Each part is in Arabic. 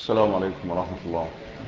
السلام عليكم ورحمة الله.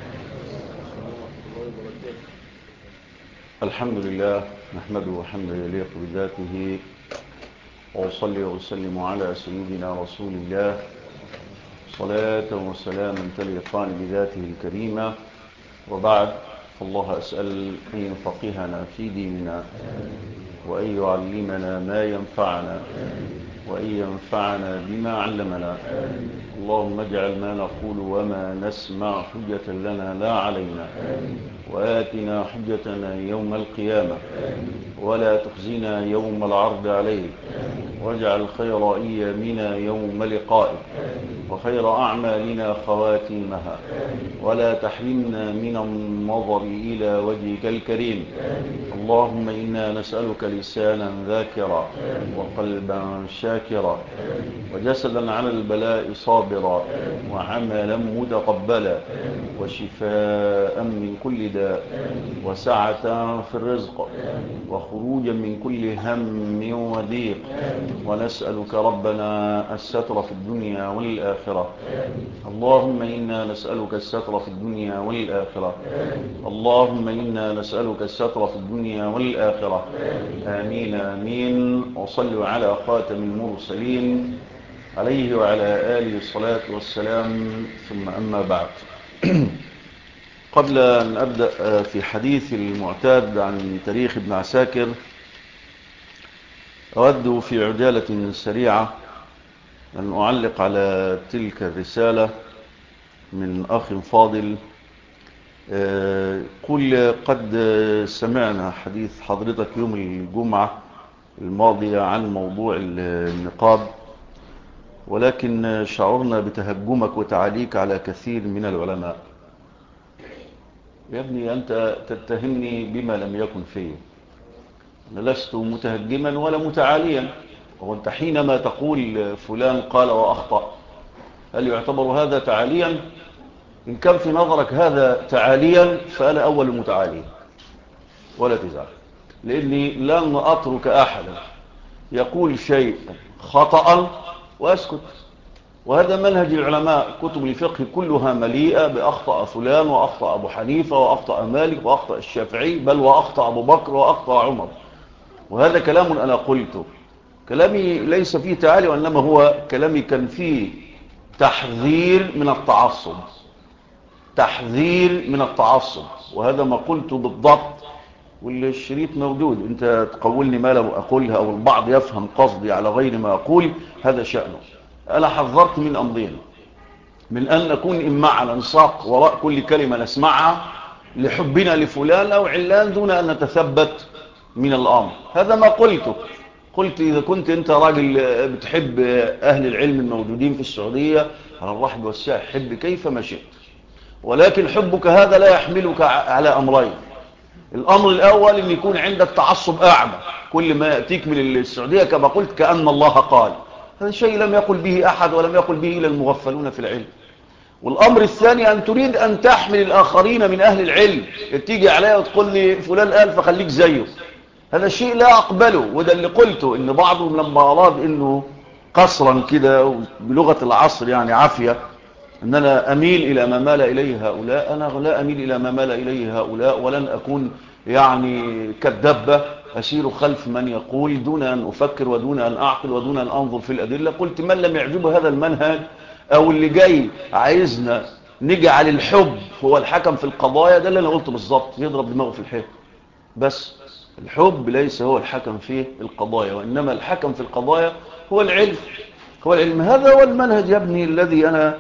الحمد لله نحمده حمدا يليق بذاته، وأصلي وأسلم على سيدنا رسول الله صلاة وسلاما تليقان بذاته الكريمة، وبعد، فالله أسأل أن يفقهنا في ديننا، وأن يعلمنا ما ينفعنا، وأن ينفعنا بما علمنا. اللهم اجعل ما نقول وما نسمع حجة لنا لا علينا، وآتنا حجتنا يوم القيامة، ولا تخزنا يوم العرض عليك، واجعل خير أيامنا يوم لقائك، وخير أعمالنا خواتيمها، ولا تحرمنا من النظر إلى وجهك الكريم. اللهم إنا نسألك لسانا ذاكرا، وقلبا شاكرا، وجسدا على البلاء صابرا، وعملا متقبلا، وشفاء من كل داء، وسعة في الرزق، وخروجا من كل هم وضيق. ونسألك ربنا الستر في الدنيا والآخرة. اللهم إنا نسألك الستر في الدنيا والآخرة. اللهم إنا نسألك الستر في الدنيا والآخرة. آمين آمين. وصلوا على خاتم المرسلين عليه وعلى آله الصلاة والسلام، ثم أما بعد. قبل أن أبدأ في حديث المعتاد عن تاريخ ابن عساكر، أود في عجالة سريعة أن أعلق على تلك الرسالة من أخ فاضل. قد سمعنا حديث حضرتك يوم الجمعة الماضية عن موضوع النقاب، ولكن شعرنا بتهجمك وتعاليك على كثير من العلماء. يا ابني، أنت تتهمني بما لم يكن فيه. أنا لست متهجما ولا متعاليا. وأنت حينما تقول فلان قال وأخطأ، هل يعتبر هذا تعاليا؟ إن كان في نظرك هذا تعاليا فأنا أول متعالي، ولا تزعل، لأني لن أترك أحدا يقول شيء خطأ وأسكت. وهذا منهج العلماء. كتب الفقه كلها مليئة بأخطأ فلان، وأخطأ أبو حنيفة، وأخطأ مالك، وأخطأ الشافعي، بل وأخطأ أبو بكر، وأخطأ عمر. وهذا كلام أنا قلته، كلامي ليس فيه تعالي، وإنما هو كلامي كان فيه تحذير من التعصب، تحذير من التعصب. وهذا ما قلته بالضبط، والشريط موجود. انت تقولني ما لم اقولها، او البعض يفهم قصدي على غير ما اقول، هذا شأنه. انا حذرت من امرين: من ان نكون إمعا ننساق وراء كل كلمة نسمعها لحبنا لفلان او علان دون ان نتثبت من الامر. هذا ما قلته. قلت اذا كنت انت راجل بتحب اهل العلم الموجودين في السعودية على الرحب والسعة، حب كيف ما شئت، ولكن حبك هذا لا يحملك على أمرين. الأمر الأول أن يكون عندك تعصب أعمى، كل ما يأتيك من السعودية كما قلت كأن الله قال. هذا شيء لم يقل به أحد، ولم يقل به إلا المغفلون في العلم. والأمر الثاني أن تريد أن تحمل الآخرين من أهل العلم، تيجي عليها وتقول لي فلان قال فخليك زيه. هذا شيء لا أقبله. وده اللي قلته، إن بعضهم لما أراد إنه قصرا كده بلغة العصر يعني عافية، أن أنا أميل إلى ما مال إليه هؤلاء. أنا لا أميل إلى ما مال إليه هؤلاء، ولن أكون يعني كالدبة أسير خلف من يقول دون أن أفكر ودون أن أعقل ودون أن أنظر في الأدلة. قلت من لم يعجبه هذا المنهج، أو اللي جاي عايزنا نجعل الحب هو الحكم في القضايا، ده اللي أنا قلته بالظبط، يضرب دماغه في الحيط. بس الحب ليس هو الحكم في القضايا، وإنما الحكم في القضايا هو العلم. هو العلم. هذا هو المنهج يا ابني الذي أنا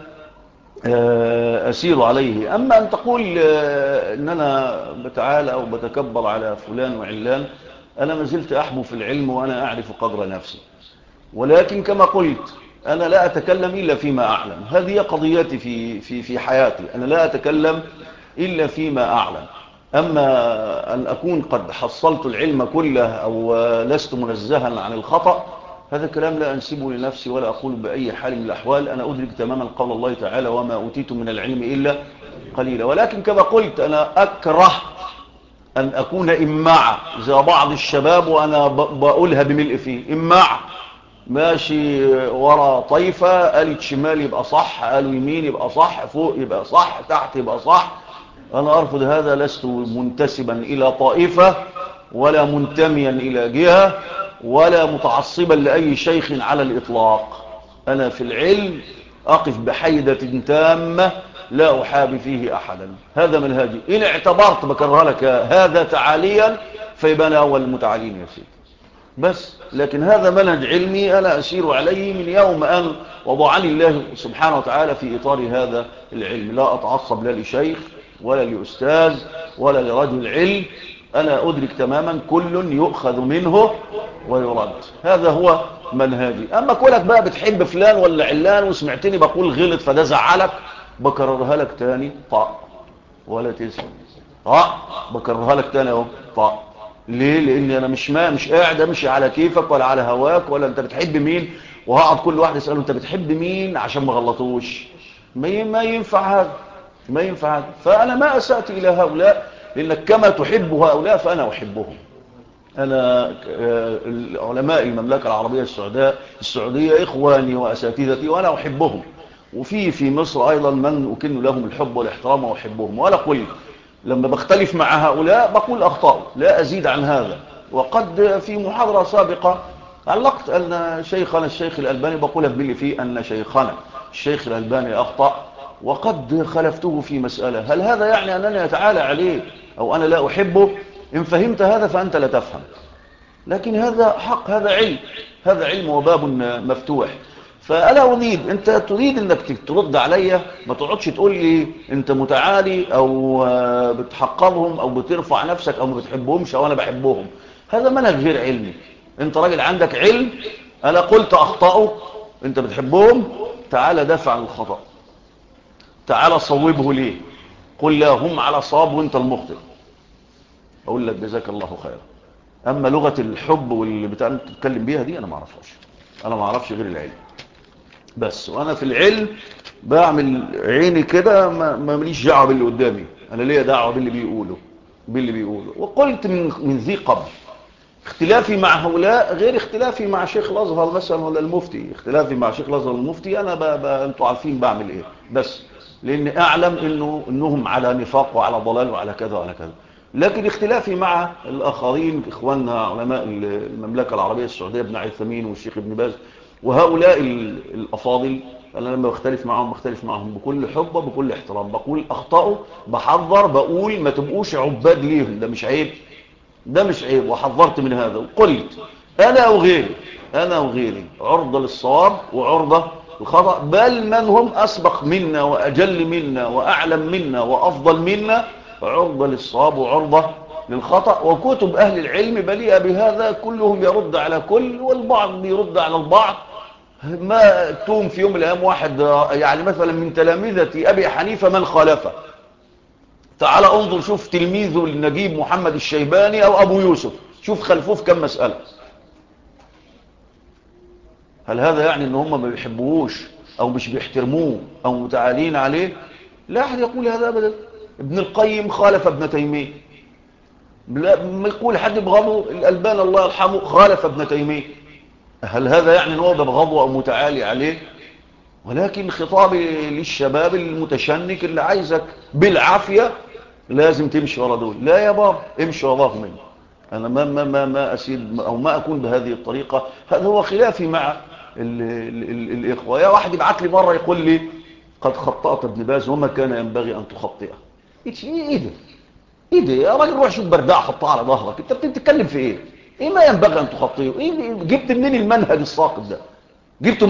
أسير عليه. أما أن تقول أن أنا بتعالى أو بتكبر على فلان وعلان، أنا ما زلت أحبو في العلم وأنا أعرف قدر نفسي. ولكن كما قلت، أنا لا أتكلم إلا فيما أعلم. هذه قضيتي في حياتي. أنا لا أتكلم إلا فيما أعلم. أما أن أكون قد حصلت العلم كله أو لست منزها عن الخطأ، هذا كلام لا أنسبه لنفسي ولا أقول بأي حال من الأحوال. أنا أدرك تماما قول الله تعالى: وما أوتيتم من العلم إلا قليلا. ولكن كما قلت، أنا أكره أن أكون إماعة زي بعض الشباب، وأنا بقولها بملء فيه إماعة. ماشي ورا طايفة، قالت شمال يبقى صح، قالوا يمين يبقى صح، فوق يبقى صح، تحت يبقى صح. أنا أرفض هذا. لست منتسبا إلى طائفة ولا منتميا إلى جهة ولا متعصبا لأي شيخ على الإطلاق. أنا في العلم أقف بحيدة تامة لا أحابي فيه أحدا. هذا منهجي. إن اعتبرت بكرها لك هذا تعاليا فيبقى أنا أول المتعالين يا سيدي بس. لكن هذا منهج علمي أنا أسير عليه من يوم أن وضعني الله سبحانه وتعالى في إطار هذا العلم. لا أتعصب لا لشيخ ولا لأستاذ ولا لرجل علم. أنا أدرك تماما كل يؤخذ منه ويرد. هذا هو منهجي. أما كونك بقى بتحب فلان ولا علان وسمعتني بقول غلط فده زعلك، بكررها لك تاني طاء ولا تسمع طاء، بكررها لك تاني اهو طاء. ليه؟ لأني أنا مش قاعد أمشي على كيفك ولا على هواك ولا أنت بتحب مين، وهقعد كل واحد يسأله أنت بتحب مين عشان ما غلطوش. ما ينفع هذا، ما ينفع هذا. فأنا ما أسأت إلى هؤلاء، لأنك كما تحب هؤلاء فأنا أحبهم. أنا علماء المملكة العربية السعودية إخواني وأساتذتي وأنا أحبهم. وفي مصر أيضا من أكن لهم الحب والاحترام وأحبهم. وأنا قلت لما بختلف مع هؤلاء بقول أخطأ لا أزيد عن هذا. وقد في محاضرة سابقة علقت أن شيخنا الشيخ الألباني بقول باللي فيه أن شيخنا الشيخ الألباني أخطأ وقد خلفته في مسألة. هل هذا يعني أنني أتعالى عليه أو أنا لا أحبه؟ إن فهمت هذا فأنت لا تفهم. لكن هذا حق، هذا علم، هذا علم وباب مفتوح. فأنا أريد، أنت تريد أنك ترد عليا، ما تقعدش تقول لي أنت متعالي أو بتحقرهم أو بترفع نفسك أو ما بتحبهمش أو أنا بحبهم. هذا منهج غير علمي. أنت راجل عندك علم، أنا قلت أخطأوا، أنت بتحبهم، تعال دافع عن الخطأ، تعال صوبه ليه، قل لا هم على صواب وأنت المخطئ، أقول لك جزاك الله خيرا. أما لغة الحب واللي بتتكلم بيها دي أنا ما أعرفهاش، أنا ما أعرفش غير العلم بس. وأنا في العلم بعمل عيني كده، ما مليش دعوة باللي قدامي، أنا ليا دعوة باللي بيقوله. وقلت من ذي قبل اختلافي مع هؤلاء غير اختلافي مع شيخ الأزهر مثلا ولا المفتي. اختلافي مع شيخ الأزهر والمفتي أنا أنتوا عارفين بعمل إيه بس، لأن أعلم إنهم على نفاق وعلى ضلال وعلى كذا وعلى كذا. لكن اختلافي مع الآخرين إخواننا علماء المملكة العربية السعودية ابن عثيمين والشيخ ابن باز وهؤلاء الأفاضل، أنا لما بختلف معهم بكل حب وبكل احترام. بقول أخطأوا، بحذر، بقول ما تبقوش عباد ليهم، ده مش عيب، ده مش عيب. وحذرت من هذا وقلت أنا وغيري عرضة للصواب وعرضة للخطأ، بل من هم أسبق منا وأجل منا وأعلم منا وأفضل منا عرضة للصواب وعرضة للخطأ. وكتب أهل العلم بليئة بهذا، كلهم يرد على كل والبعض يرد على البعض. ما توم في يوم من الأيام واحد يعني مثلا من تلامذة أبي حنيفة من خالفه، تعال انظر شوف تلميذه النجيب محمد الشيباني أو أبو يوسف، شوف خلفوه في كم مسألة. هل هذا يعني ان هم ما بيحبوهوش او مش بيحترموه او متعالين عليه؟ لا احد يقول هذا ابدا. ابن القيم خالف ابن تيمية، ما يقول حد بغضه. الألباني الله يرحمه خالف ابن تيمية. هل هذا يعني ان هو بغضه او متعالي عليه؟ ولكن خطابي للشباب المتشنك اللي عايزك بالعافية لازم تمشي ورا دول. لا يا بابا امشي وراهم منه. انا ما اسيد او ما اكون بهذه الطريقة. هذا هو خلافي مع الاخوة. يا واحد يبعت لي مرة يقول لي قد خطأت ابن باز وما كان ينبغي ان تخطئه. ايه ده يا راجل، روح شوف برداء حطها على ظهرك، انت بتتكلم في ايه؟ ايه ما ينبغي ان تخطئه؟ ايه جبت منين المنهج الساقط ده؟ جبته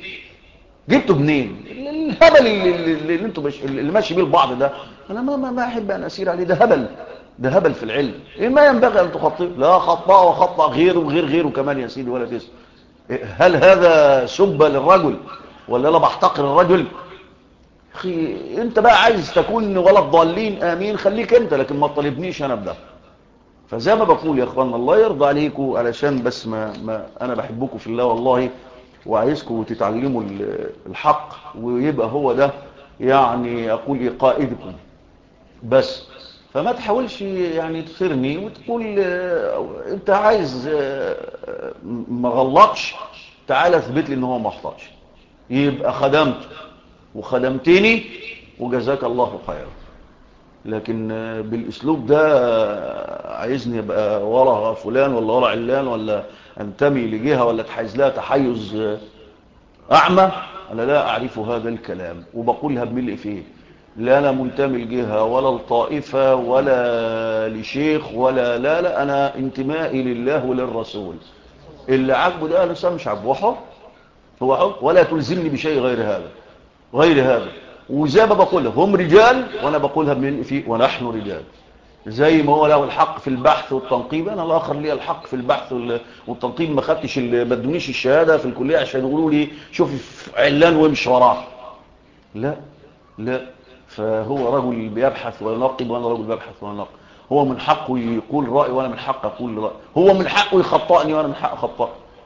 منين الهبل اللي انتوا اللي ماشي بيه البعض ده؟ انا ما احب ان اسير عليه. ده هبل في العلم. ايه ما ينبغي ان تخطئه؟ لا خطأ وخطأ غيره وغير غيره كمان يا سيدي ولا تسمع. هل هذا سب للرجل ولا انا بحتقر الرجل؟ اخي انت بقى عايز تكون ولا الضالين امين، خليك انت، لكن ما تطالبنيش انا بده. فزي ما بقول يا اخوانا الله يرضى عليكم، علشان بس ما انا بحبكم في الله والله، وعايزكم تتعلموا الحق ويبقى هو ده يعني اقول ايه قائدكم بس. فما تحاولش يعني تثيرني وتقول انت عايز ما غلطش تعالى اثبت لي ان هو ما اخطاش، يبقى خدمته وخدمتني وجزاك الله خيرا. لكن بالاسلوب ده عايزني ابقى ورا فلان ولا ورا علان ولا انتمي لجهه ولا اتحيز لها تحيز اعمى، انا لا اعرف هذا الكلام وبقولها بملء فيه. لا انا منتمي لجهه ولا لطائفه ولا لشيخ ولا لا، انا انتمائي لله وللرسول. اللي عاجبه ده انا مش عاجبه، هو حر ولا تلزمني بشيء غير هذا. وزي ما بقولها هم رجال وانا بقولها بملء فيه، ونحن رجال. زي ما هو له الحق في البحث والتنقيب، انا الاخر لي الحق في البحث والتنقيب. ما خدتش ما ادونيش الشهاده في الكليه عشان يقولوا لي شوف علان وامشي وراه. لا لا، فهو رجل بيبحث وينقب وانا رجل ببحث وينقب. هو من حقه يقول راي وانا من حقي اقول راي، هو من حقه يخطئني وانا من حقي اخطئه.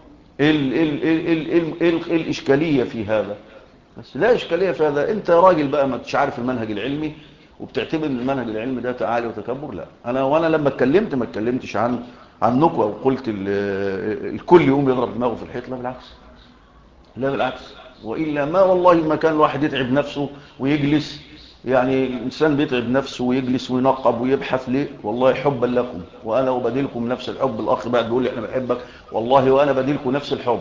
ايه الاشكاليه في هذا؟ بس لا إشكالية في هذا. أنت راجل بقى ما تش عارف المنهج العلمي وبتعتبر ان المنهج العلمي ده تعالي وتكبر. لا، وانا لما اتكلمت ما اتكلمتش عن نكوة وقلت الكل يقوم يضرب دماغه في الحيط. لا بالعكس، لا بالعكس. وإلا ما والله ما كان الواحد يتعب نفسه ويجلس. يعني الإنسان بيتعب نفسه ويجلس وينقب ويبحث ليه؟ والله حبا لكم، وأنا أبادلكم نفس الحب. الأخ بعد بيقول لي احنا بنحبك، والله وأنا بديلكم نفس الحب.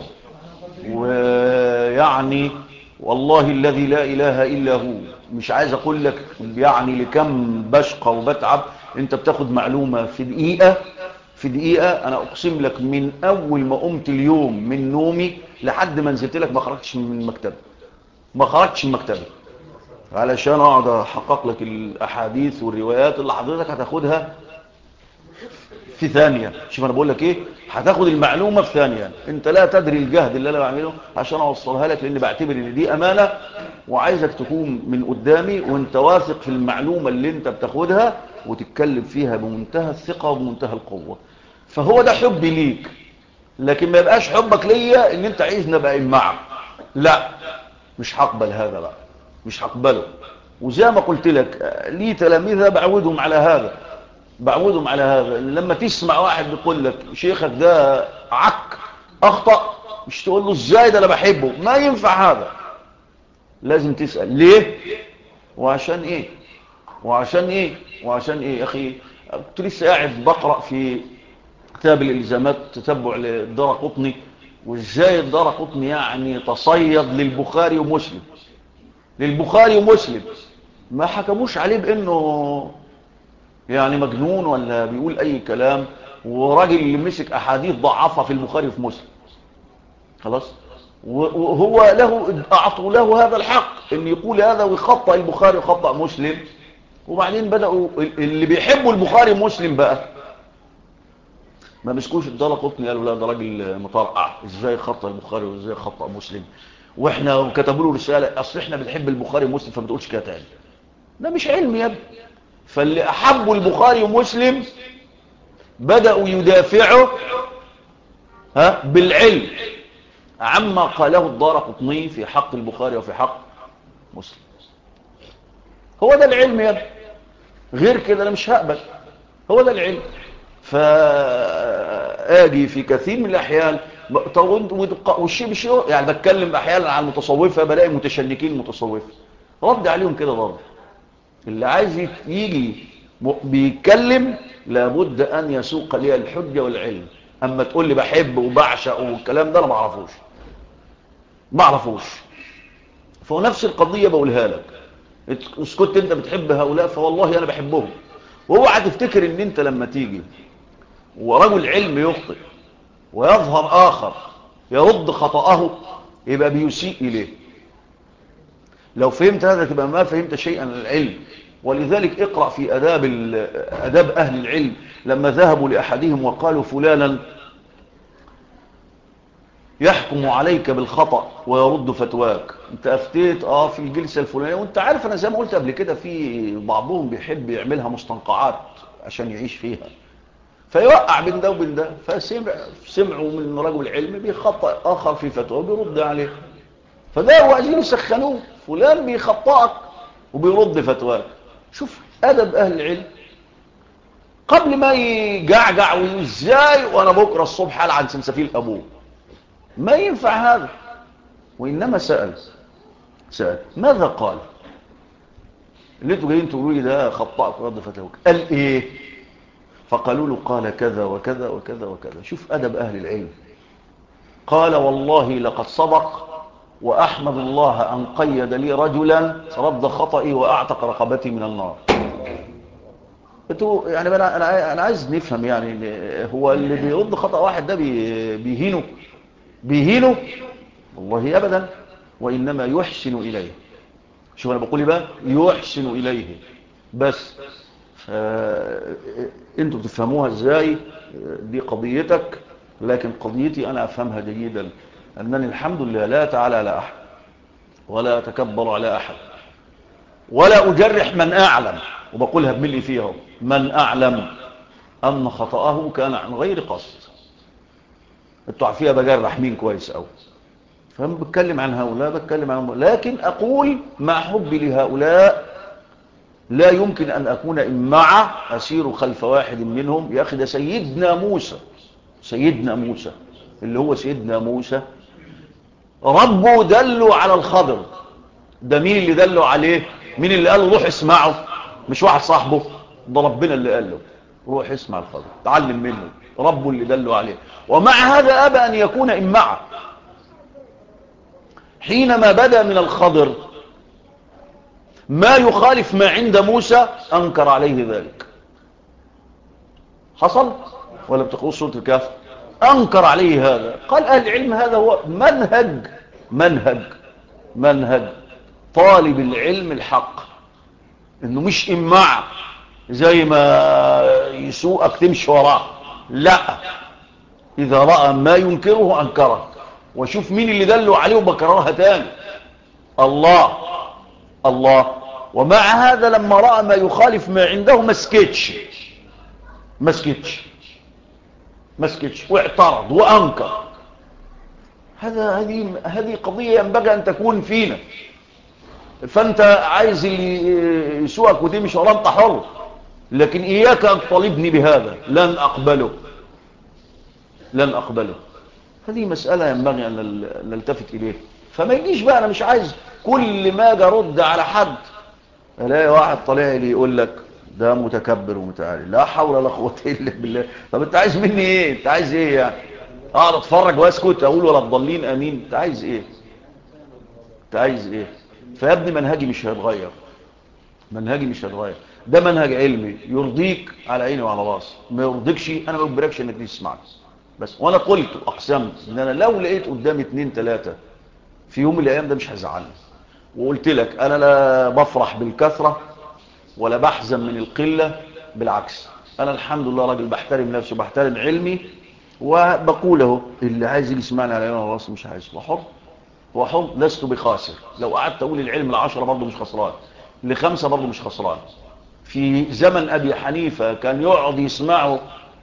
ويعني والله الذي لا إله إلا هو، مش عايز أقول لك يعني لكم بشقى وبتعب. أنت بتاخد معلومة في دقيقة، في دقيقة. أنا أقسم لك من أول ما قمت اليوم من نومي لحد ما نزلت لك ما خرجتش من مكتبي، ما خرجتش من مكتبي علشان أقعد أحقق لك الأحاديث والروايات اللي حضرتك هتاخدها في ثانية. شوف أنا بقول لك إيه، هتاخد المعلومة في ثانية. أنت لا تدري الجهد اللي أنا بعمله عشان أوصلها لك، لأني بعتبر إن دي أمانة وعايزك تكون من قدامي وأنت واثق في المعلومة اللي أنت بتاخدها وتتكلم فيها بمنتهى الثقة وبمنتهى القوة. فهو ده حبي ليك. لكن ما يبقاش حبك ليا إن أنت عايزنا بقى معك. لا، مش هقبل هذا بقى، مش هقبله. وزي ما قلت لك لي تلاميذ بعودهم على هذا، بعودهم على هذا. لما تسمع واحد بيقول لك شيخك ده عك اخطأ، مش تقول له ازاي ده انا بحبه. ما ينفع هذا. لازم تسأل ليه وعشان ايه وعشان ايه وعشان ايه. يا اخي كنت لسه قاعد بقرأ في كتاب الالزامات تتبع للدارقطني، وازاي الدارقطني يعني تصيد للبخاري ومسلم، للبخاري ومسلم. ما حكموش عليه بانه يعني مجنون ولا بيقول اي كلام، وراجل اللي مسك احاديث ضعفها في البخاري وفي مسلم. خلاص، وهو له اعطوا له هذا الحق ان يقول هذا ويخطئ البخاري ويخطئ مسلم. وبعدين بدأوا اللي بيحبوا البخاري ومسلم بقى ما مسكوش الدارقطني قالوا لا ده راجل مطرقع، ازاي يخطئ البخاري وازاي يخطئ مسلم، واحنا كتبوا له رساله اصل احنا بنحب البخاري ومسلم فما تقولش كده تاني. ده مش علم يا ابني. فاللي احبوا البخاري ومسلم بدأوا يدافعوا بالعلم عما قاله الدارقطني في حق البخاري وفي حق مسلم. هو ده العلم يا ابني، غير كده انا مش هقبل. هو ده العلم. فاجي في كثير من الاحيان والشيء بشيء يعني بتكلم احيانا عن المتصوفه بلاقي متشنكين متصوفه، رد عليهم كده برضه. اللي عايز يجي بيتكلم لابد ان يسوق لي الحجه والعلم. اما تقول لي بحب وبعشق والكلام ده انا ما اعرفوش. فهو نفس القضيه بقولها لك. اسكت انت بتحب هؤلاء فوالله انا بحبهم. واوعى تفتكر ان انت لما تيجي ورجل علم يخطئ ويظهر اخر يرد خطأه يبقى بيسيء اليه. لو فهمت هذا تبقى ما فهمت شيئا عن العلم. ولذلك اقرأ في أداب أهل العلم لما ذهبوا لأحدهم وقالوا فلانا يحكم عليك بالخطأ ويرد فتواك. انت افتيت في الجلسة الفلانية، وانت عارف انا زي ما قلت قبل كده في بعضهم بيحب يعملها مستنقعات عشان يعيش فيها، فيوقع بين ده وبين ده. فسمعوا من رجل علم بيخطأ آخر في فتوى بيرد عليه، فده هو عايزين يسخنوه. فلان بيخطئك وبيرد فتواك. شوف أدب أهل العلم قبل ما يجعجع وازاي وانا بكره الصبح قال عن سلسفيل ابوه. ما ينفع هذا. وإنما سأل ماذا قال؟ اللي انتوا جايين تقولوا لي ده خطأت رد فتوك، قال ايه؟ فقالوا له قال كذا وكذا وكذا وكذا. شوف أدب أهل العلم. قال والله لقد صدق، وأحمد الله أن قيد لي رجلا رد خطئي وأعتق رقبتي من النار. انتوا يعني أنا عايز نفهم، يعني هو اللي بيرد خطأ واحد ده بيهينه؟ والله أبدا، وإنما يحسن إليه. شوف أنا بقول بقى يحسن إليه بس. انتوا بتفهموها ازاي دي قضيتك، لكن قضيتي أنا أفهمها جيدا، أنني الحمد لله لا أتعالى على أحد ولا أتكبر على أحد ولا أجرح من أعلم، وبقولها بملي فيها، من أعلم أن خطأه كان عن غير قصد. انتوا عارفين بجرح مين كويس أوي، فهم بتكلم عن هؤلاء، بتكلم عن هؤلاء، لكن أقول مع حبي لهؤلاء لا يمكن أن أكون إمعة أسير خلف واحد منهم. يا أخي ده سيدنا موسى اللي هو سيدنا موسى ربه دله على الخضر. ده مين اللي دله عليه؟ مين اللي قال له روح اسمعه؟ مش واحد صاحبه، ده ربنا اللي قال له روح اسمع الخضر، تعلم منه. ربه اللي دله عليه. ومع هذا أبى أن يكون إمعة. حينما بدا من الخضر ما يخالف ما عند موسى أنكر عليه ذلك. حصل ولا بتقول سورة الكهف؟ أنكر عليه هذا. قال أهل العلم هذا هو منهج طالب العلم الحق، إنه مش إماع زي ما يسوءك تمشي وراه. لا، إذا رأى ما ينكره أنكره. وشوف مين اللي دله عليه وبكررها تاني، الله. ومع هذا لما رأى ما يخالف ما عنده ما سكتش واعترض وأنكر. هذه قضية ينبغي أن تكون فينا. فأنت عايز اللي يسوءك وتمشي وراه أنت حر، لكن إياك أن تطالبني بهذا، لن أقبله. هذه مسألة ينبغي أن نلتفت إليه. فما يجيش بقى، أنا مش عايز كل ما أجي أرد على حد الاقي واحد طالع لي يقول لك ده متكبر ومتعالي، لا حول ولا قوه الا بالله. طب انت عايز مني ايه؟ انت عايز ايه يعني؟ اقعد اتفرج واسكت اقول ولا تضلين امين؟ انت عايز ايه؟ فيا ابني منهجي مش هيتغير. ده منهج علمي يرضيك على عيني وعلى راسي، ما يرضيكش انا ما بجبركش انك تسمعني بس. وانا قلت واقسمت ان انا لو لقيت قدامي 2 3 في يوم من الايام ده مش هزعلني. وقلت لك انا لا بفرح بالكثرة ولا بحزن من القلة، بالعكس انا الحمد لله راجل بحترم نفسي وبحترم علمي، وبقوله اللي عايز يسمعني على عيني وراسي، مش عايز هو حر. لست بخاسر. لو قعدت اقول العلم ل10 برضه مش خسران، ل5 برضه مش خسران. في زمن ابي حنيفة كان يقعد يسمعه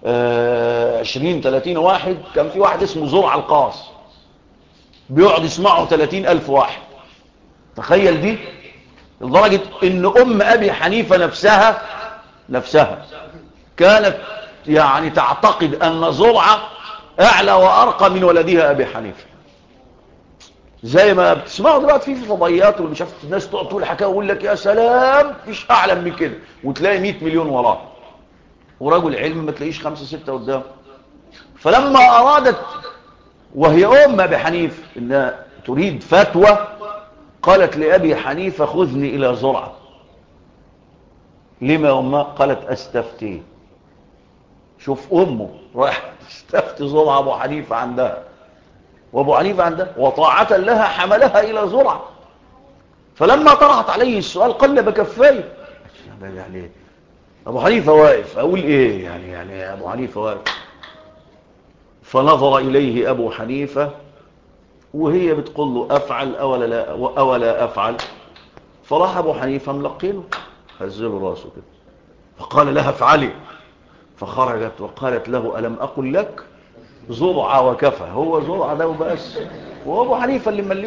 20-30 واحد. كان في واحد اسمه زرع القاص بيقعد يسمعه 30,000 واحد. تخيل دي، لدرجة ان ابي حنيفة نفسها كانت يعني تعتقد ان زرعة اعلى وارقى من ولدها ابي حنيفة. زي ما بتسمعوا دلوقتي في فضائيات واللي شافت الناس تقعد تقول حكايه ويقول لك يا سلام مفيش اعلم من كده، وتلاقي 100 مليون وراه، ورجل علم ما تلاقيش 5 6 قدام. فلما ارادت وهي ابي حنيفة انها تريد فتوى، قالت لأبي حنيفة خذني إلى زرعة. لما يا أمه؟ قالت أستفتي. شوف أمه راح تستفتي زرعة أبو حنيفة عندها، وأبو حنيفة عندها، وطاعة لها حملها إلى زرعة. فلما طرحت عليه السؤال قلب كفيه. يعني أبو حنيفة واقف، أقول إيه يعني أبو حنيفة واقف. فنظر إليه أبو حنيفة وهي بتقول له أفعل أولا أفعل. فراح أبو حنيفة ملقينه، هزله راسه كده، فقال لها افعلي. فخرجت وقالت له ألم أقل لك زرعة وكفى. هو زرعة ده وبس، وهو أبو حنيفة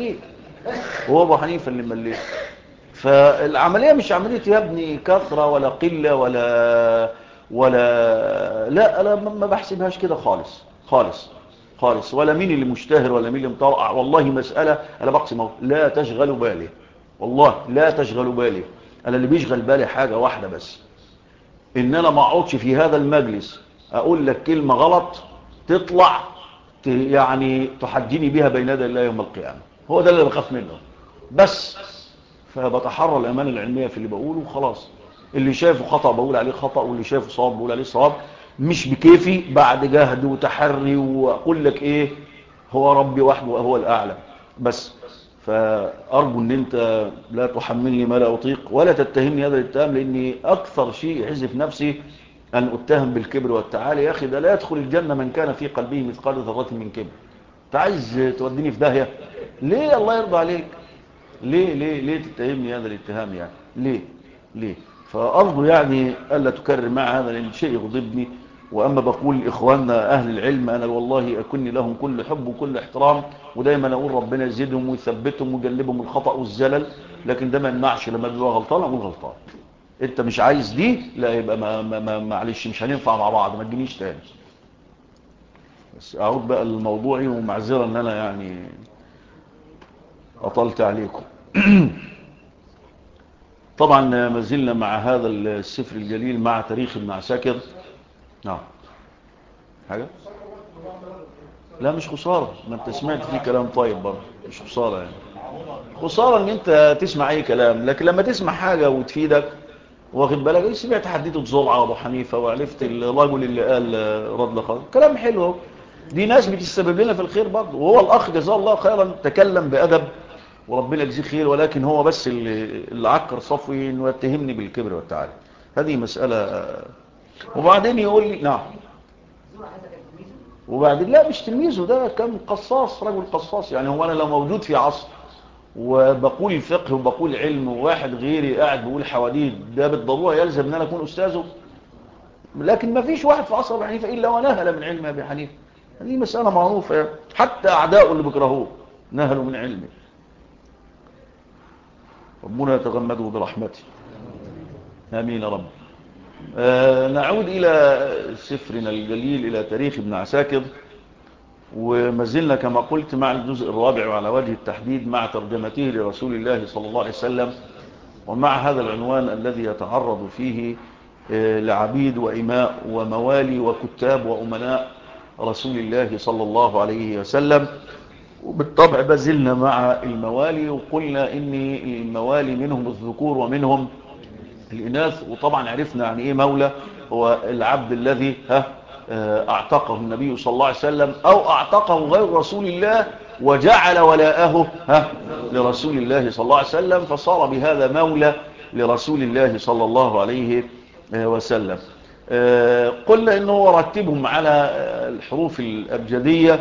اللي مليه. فالعملية مش عملية يا ابني كثرة ولا قلة ولا لا، أنا ما بحسبهاش كده خالص. خالص، ولا مين اللي مشتهر ولا مين اللي مطرقع. والله مسألة أنا بقسم لا تشغل بالي، والله لا تشغل بالي. أنا اللي بيشغل بالي حاجة واحدة بس، إن أنا ما أقعدش في هذا المجلس أقول لك كلمة غلط تطلع يعني تحجني بها بين يدي الله يوم القيامة. هو ده اللي بخاف منه بس. فبتحرى الأمانة العلمية في اللي بقوله وخلاص. اللي شايفه خطأ بقول عليه خطأ، واللي شايفه صواب بقول عليه صواب، مش بكيفي بعد جهد وتحري وأقول لك إيه، هو ربي وحده وهو الأعلم بس. فأرجو أن أنت لا تحملني ما لا أطيق ولا تتهمني هذا الاتهام، لأني أكثر شيء يحزف نفسي أن أتهم بالكبر والتعالي. يا أخي ده لا يدخل الجنة من كان في قلبه مثقال ذرة من كبر. أنت عايز توديني في داهية ليه؟ الله يرضى عليك، ليه تتهمني هذا الاتهام يعني؟ ليه؟ فأرجو يعني ألا تكرر مع هذا، لأن شيء يغضبني. وأما بقول إخواننا أهل العلم أنا والله أكن لهم كل حب وكل احترام، ودايما أقول ربنا يزيدهم ويثبتهم ويجنبهم الخطأ والزلل، لكن ده ما يمنعش لما بيبقى غلطان أقول غلطان. أنت مش عايز دي، لا يبقى معلش مش هننفع مع بعض، ما تجينيش تاني. بس أعود بقى لموضوعي، ومعذرة أن أنا يعني أطلت عليكم. طبعا ما زلنا مع هذا السفر الجليل، مع تاريخ ابن عساكر. نعم حاجة؟ لا مش خسارة، ما انت سمعت فيه كلام طيب برضه، مش خسارة يعني. خسارة ان انت تسمع اي كلام، لكن لما تسمع حاجة وتفيدك واخد بالك. ايه سمعت حديثة زرعة ابو حنيفة، وعرفت الرجل اللي قال رد لخالد، كلام حلو. دي ناس بتستسبب لنا في الخير برضه. وهو الاخ جزاه الله خيرا تكلم بأدب وربنا يجزيه خير، ولكن هو بس اللي عكر صفوي انه يتهمني بالكبر والتعالي. هذه مسألة. وبعدين يقول لي نعم، وبعدين لا مش تلميذه، ده كان قصاص، رجل قصاص يعني. هو انا لو موجود في عصر وبقول فقه وبقول علم، وواحد غيري قاعد بيقول حواديت، ده بالضروره يلزم ان انا اكون استاذه؟ لكن ما فيش واحد في عصر ابي حنيفه الا ونهل من علم ابي حنيفه. هذه مساله معروفه، حتى اعداؤه اللي بيكرهوه نهلوا من علمه. ربنا يتغمده برحمته، امين يا رب. نعود إلى سفرنا الجليل، إلى تاريخ ابن عساكر، وما زلنا كما قلت مع الجزء الرابع، وعلى وجه التحديد مع ترجمته لرسول الله صلى الله عليه وسلم، ومع هذا العنوان الذي يتعرض فيه لعبيد وإماء وموالي وكتاب وأمناء رسول الله صلى الله عليه وسلم. وبالطبع بزلنا مع الموالي، وقلنا إن الموالي منهم الذكور ومنهم الإناث. وطبعا عرفنا عن إيه مولى، هو العبد الذي اعتقه النبي صلى الله عليه وسلم، أو اعتقه غير رسول الله وجعل ولاءه لرسول الله صلى الله عليه وسلم، فصار بهذا مولى لرسول الله صلى الله عليه وسلم. قلنا إنه رتبهم على الحروف الأبجدية،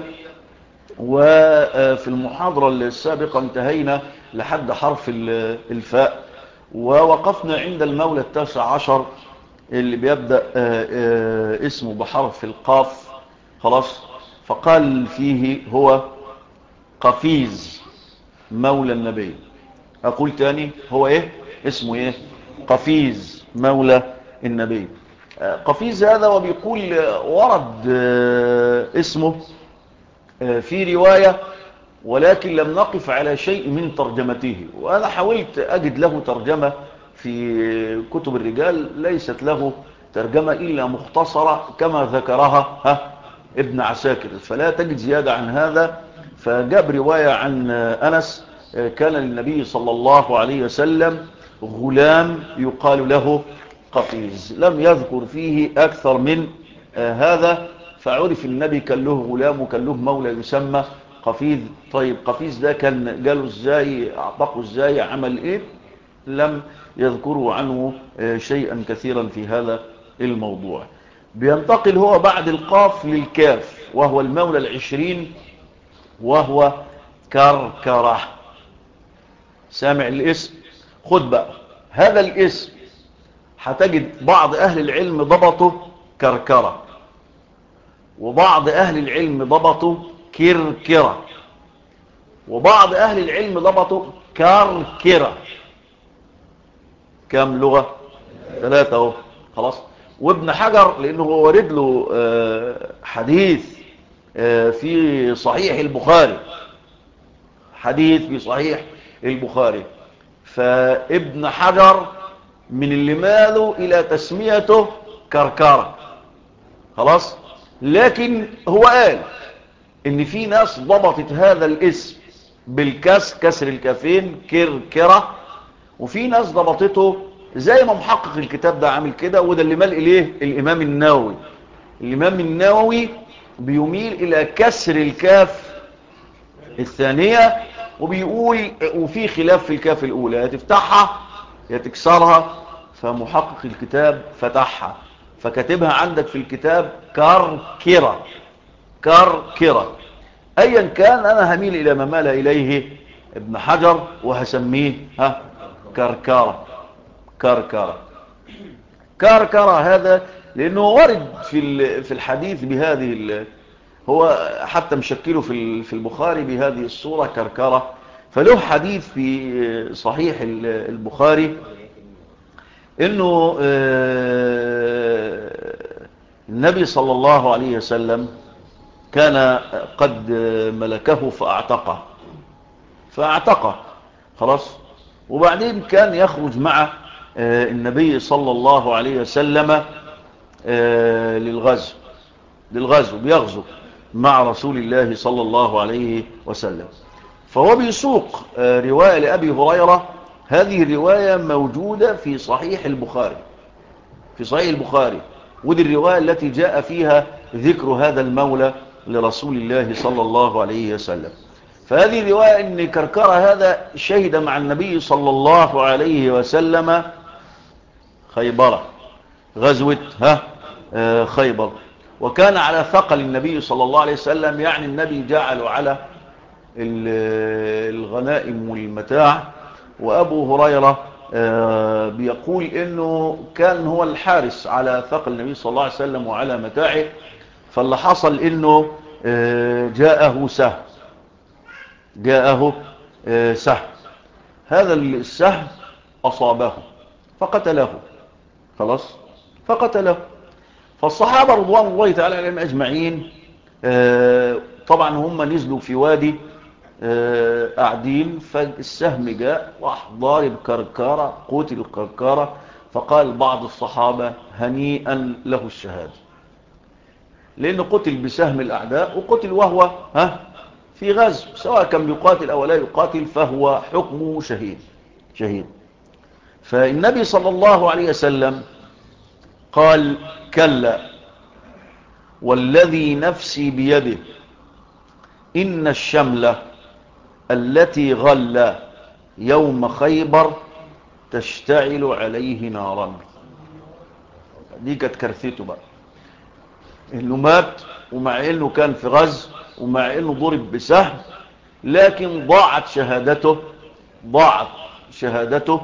وفي المحاضرة السابقة انتهينا لحد حرف الفاء، ووقفنا عند المولى 19 اللي بيبدأ اسمه بحرف القاف. خلاص، فقال فيه هو قفيز مولى النبي. أقول تاني، هو إيه اسمه؟ إيه؟ قفيز مولى النبي. قفيز هذا، وبيقول ورد اسمه في رواية، ولكن لم نقف على شيء من ترجمته. وأنا حاولت أجد له ترجمة في كتب الرجال، ليست له ترجمة إلا مختصرة كما ذكرها ابن عساكر، فلا تجد زيادة عن هذا. فجاب رواية عن أنس كان للنبي صلى الله عليه وسلم غلام يقال له قفيز، لم يذكر فيه أكثر من هذا. فعرف النبي كان له غلام وكان له مولى يسمى قفيز. طيب قفيز ده كان جاله ازاي، اعتقه ازاي، عمل ايه؟ لم يذكروا عنه شيئا كثيرا في هذا الموضوع. بينتقل هو بعد القاف للكاف، وهو المولى 20، وهو كركرة. سامع الاسم؟ خد بقى هذا الاسم، هتجد بعض اهل العلم ضبطه كركرة، وبعض اهل العلم ضبطه كركرة، وبعض اهل العلم ضبطه كركرة. كم لغة؟ 3 اهو. خلاص. وابن حجر لانه هو ورد له حديث في صحيح البخاري، حديث في صحيح البخاري. فابن حجر من اللي مالوا إلى تسميته كركرة، خلاص. لكن هو قال إن في ناس ضبطت هذا الاسم كسر الكافين كركرة، وفي ناس ضبطته زي ما محقق الكتاب ده عامل كده، وده اللي مال إليه الإمام النووي. الإمام النووي بيميل إلى كسر الكاف الثانية، وبيقول وفي خلاف في الكاف الأولى، يا تفتحها يا تكسرها، فمحقق الكتاب فتحها، فكاتبها عندك في الكتاب كركرة. كركرة أيا كان، أنا هميل إلى ما مال إليه ابن حجر وهسميه كركرة. كركرة كركرة هذا لأنه ورد في الحديث بهذه هو حتى مشكله في البخاري بهذه الصورة كركرة. فله حديث في صحيح البخاري إنه النبي صلى الله عليه وسلم كان قد ملكه فاعتقه خلاص. وبعدين كان يخرج مع النبي صلى الله عليه وسلم للغزو بيغزو مع رسول الله صلى الله عليه وسلم. فهو بيسوق رواية لأبي هريرة، هذه الرواية موجودة في صحيح البخاري، ودي الرواية التي جاء فيها ذكر هذا المولى لرسول الله صلى الله عليه وسلم. فهذه الرواية ان كركرة هذا شهد مع النبي صلى الله عليه وسلم خيبر، غزوة خيبر، وكان على ثقل النبي صلى الله عليه وسلم، يعني النبي جعله على الغنائم والمتاع. وأبو هريرة بيقول إنه كان هو الحارس على ثقل النبي صلى الله عليه وسلم وعلى متاعه. فاللي حصل إنه جاءه سهم، هذا السهم أصابه فقتله، خلاص فقتله. فالصحابة رضوان الله تعالى عليهم أجمعين طبعا هم نزلوا في وادي قاعدين، فالسهم جاء راح ضارب كركارة، قتل الكركارة. فقال بعض الصحابة هنيئا له الشهادة، لأنه قتل بسهم الأعداء وقتل وهو في غزو، سواء كان يقاتل أو لا يقاتل فهو حكمه شهيد. فالنبي صلى الله عليه وسلم قال كلا والذي نفسي بيده إن الشملة التي غل يوم خيبر تشتعل عليه نارا. دي كانت كارثته بقى، انه مات ومع انه كان في غزو ومع انه ضرب بسهم، لكن ضاعت شهادته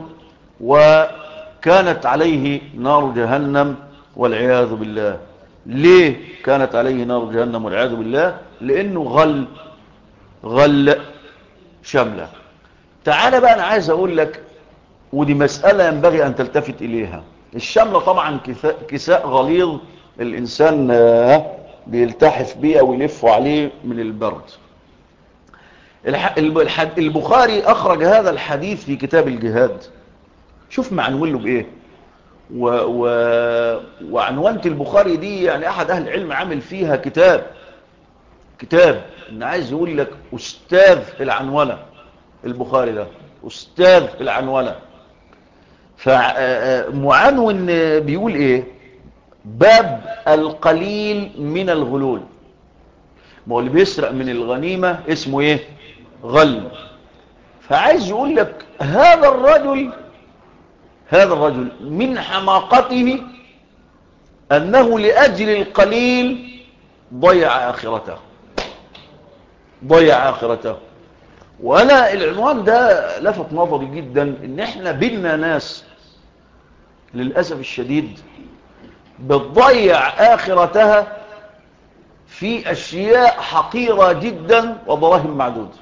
وكانت عليه نار جهنم والعياذ بالله. ليه كانت عليه نار جهنم والعياذ بالله؟ لانه غل شملة. تعال بقى، انا عايز اقول لك، ودي مسألة ينبغي ان تلتفت اليها. الشملة طبعا كساء غليظ الانسان بيلتحف بيه ويلف عليه من البرد. البخاري اخرج هذا الحديث في كتاب الجهاد. شوف معنون له بايه، وعنوانة البخاري دي يعني احد اهل العلم عامل فيها كتاب ان عايز يقول لك استاذ في العنونة. البخاري ده استاذ في العنونة. فمعنون بيقول ايه؟ باب القليل من الغلول. ما هو اللي بيسرق من الغنيمة اسمه ايه؟ غل. فعايز يقول لك هذا الرجل من حماقته انه لاجل القليل ضيع اخرته. وانا العنوان ده لفت نظري جدا، ان احنا بينا ناس للاسف الشديد بتضيع اخرتها في اشياء حقيرة جدا وضراهم معدودة.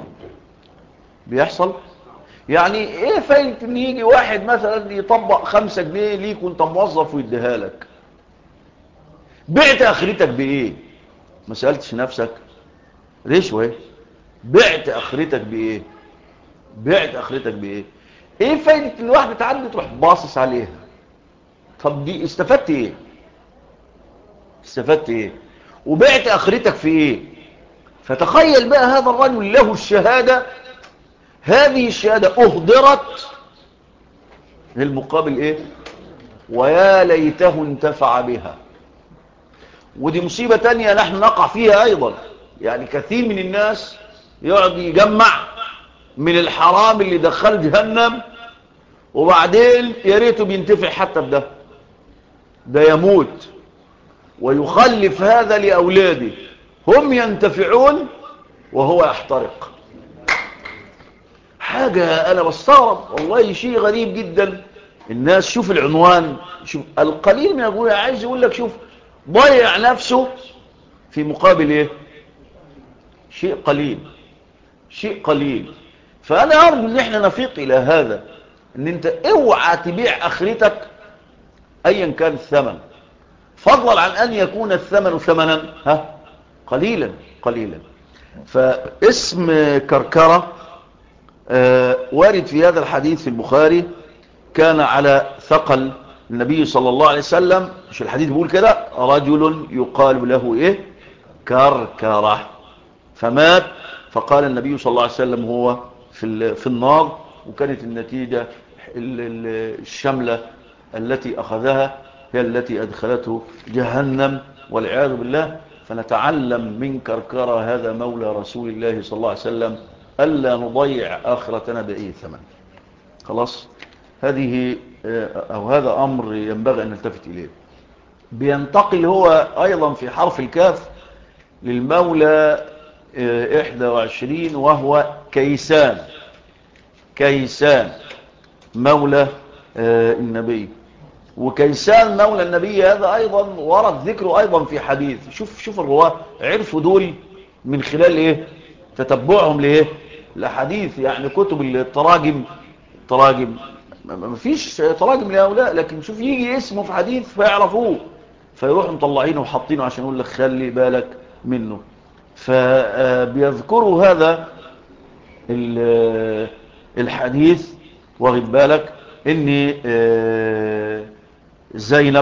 بيحصل يعني ايه فايدة ان يجي واحد مثلا يطبق 5 جنيه ليك وانت موظف ويديها لك؟ بعت اخرتك بايه؟ ما سألتش نفسك رشوة بعت اخرتك بايه؟ بعت اخرتك بايه؟ ايه فايدة ان الواحدة تعدي تروح باصص عليها؟ طب دي استفدت ايه؟ استفدت ايه؟ وبعت اخرتك في ايه؟ فتخيل بقى هذا الرجل له الشهادة، هذه الشهادة اهدرت المقابل ايه؟ ويا ليته انتفع بها. ودي مصيبة تانية نحن نقع فيها ايضا. يعني كثير من الناس يقعد يجمع من الحرام اللي دخل جهنم، وبعدين يا ريته بينتفع حتى بده، ده يموت ويخلف هذا لأولاده، هم ينتفعون وهو يحترق. حاجة أنا بستغرب والله، شيء غريب جدا. الناس شوف العنوان، شوف القليل من أقول عايز يقول لك شوف ضيع نفسه في مقابل إيه؟ شيء قليل، شيء قليل. فأنا أرجو أن احنا نفيق إلى هذا، أن أنت اوعى تبيع آخرتك أيا كان الثمن، فضلا عن أن يكون الثمن ثمنا قليلا قليلا. فاسم كركرة وارد في هذا الحديث في البخاري، كان على ثقل النبي صلى الله عليه وسلم. مش الحديث بيقول كده؟ رجل يقال له ايه؟ كركرة، فمات. فقال النبي صلى الله عليه وسلم هو في النار. وكانت النتيجة الشملة التي أخذها هي التي أدخلته جهنم والعياذ بالله. فنتعلم من كركرة هذا مولى رسول الله صلى الله عليه وسلم ألا نضيع آخرتنا بأي ثمن. خلاص، هذه أو هذا أمر ينبغي أن نلتفت إليه. بينتقل هو أيضا في حرف الكاف للمولى 21، وهو كيسان. كيسان مولى النبي. وكيسان مولى النبي هذا أيضا ورد ذكره أيضا في حديث. شوف الرواة عرفوا دول من خلال إيه؟ تتبعهم لإيه؟ لحديث. يعني كتب التراجم، ما فيش تراجم لهؤلاء، لكن شوف يجي اسمه في حديث فيعرفوه، فيروحوا مطلعينه وحاطينه عشان يقول لك خلي بالك منه. فبيذكروا هذا الحديث، واخد بالك ان زينب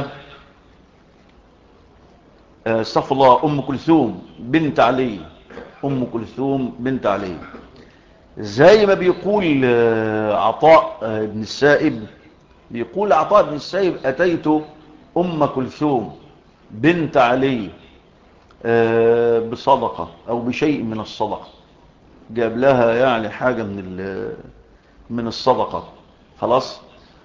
استغفر الله ام كلثوم بنت علي، ام كلثوم بنت علي، زي ما بيقول عطاء بن السائب. بيقول عطاء بن السائب اتيت ام كلثوم بنت علي بصدقة او بشيء من الصدقة، جاب لها يعني حاجة من الصدقة. خلاص،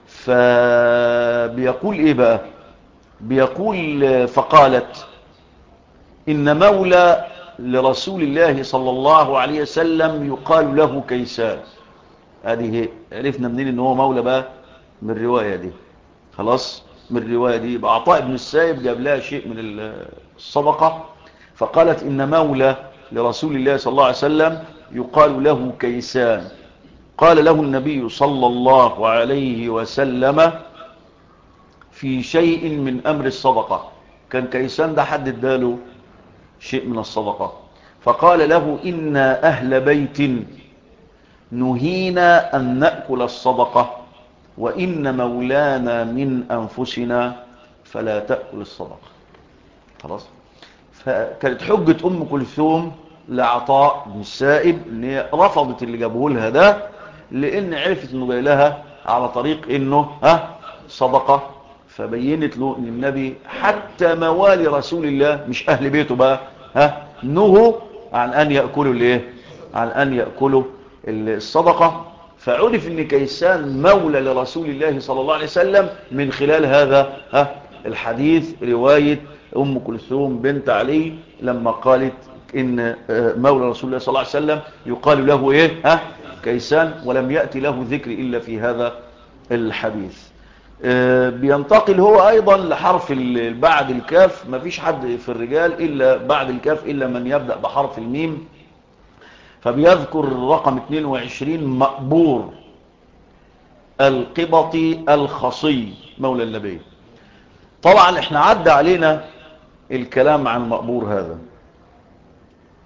فبيقول ايه بقى؟ بيقول فقالت ان مولى لرسول الله صلى الله عليه وسلم يقال له كيسان. هذه عرفنا منين ان هو مولى بقى؟ من الرواية دي. خلاص، من الرواية دي يبقى عطاء بن السائب جاب لها شيء من الصدقة. فقالت ان مولى لرسول الله صلى الله عليه وسلم يقال له كيسان. قال له النبي صلى الله عليه وسلم في شيء من أمر الصدقة. كان كيسان ده حد اداله شيء من الصدقة، فقال له إن أهل بيت نهينا أن نأكل الصدقة، وإن مولانا من أنفسنا فلا تأكل الصدقة. خلاص، فكانت حجة أم كلثوم لعطاء بن السائب ان هي رفضت اللي جابوه لها ده، لان عرفت انه جاي لها على طريق انه صدقة. فبينت له ان النبي حتى موالي رسول الله مش اهل بيته بقى نهوا عن ان يأكلوا الايه؟ عن ان يأكلوا الصدقة. فعرف ان كيسان مولى لرسول الله صلى الله عليه وسلم من خلال هذا الحديث، رواية ام كلثوم بنت علي لما قالت ان مولى رسول الله صلى الله عليه وسلم يقال له ايه؟ كيسان، ولم يأتي له ذكر الا في هذا الحديث. بينتقل هو ايضا لحرف بعد الكاف. ما فيش حد في الرجال الا بعد الكاف الا من يبدأ بحرف الميم. فبيذكر رقم 22 مقبور القبطي الخصي مولى النبي. طبعا احنا عدى علينا الكلام عن مقبور هذا،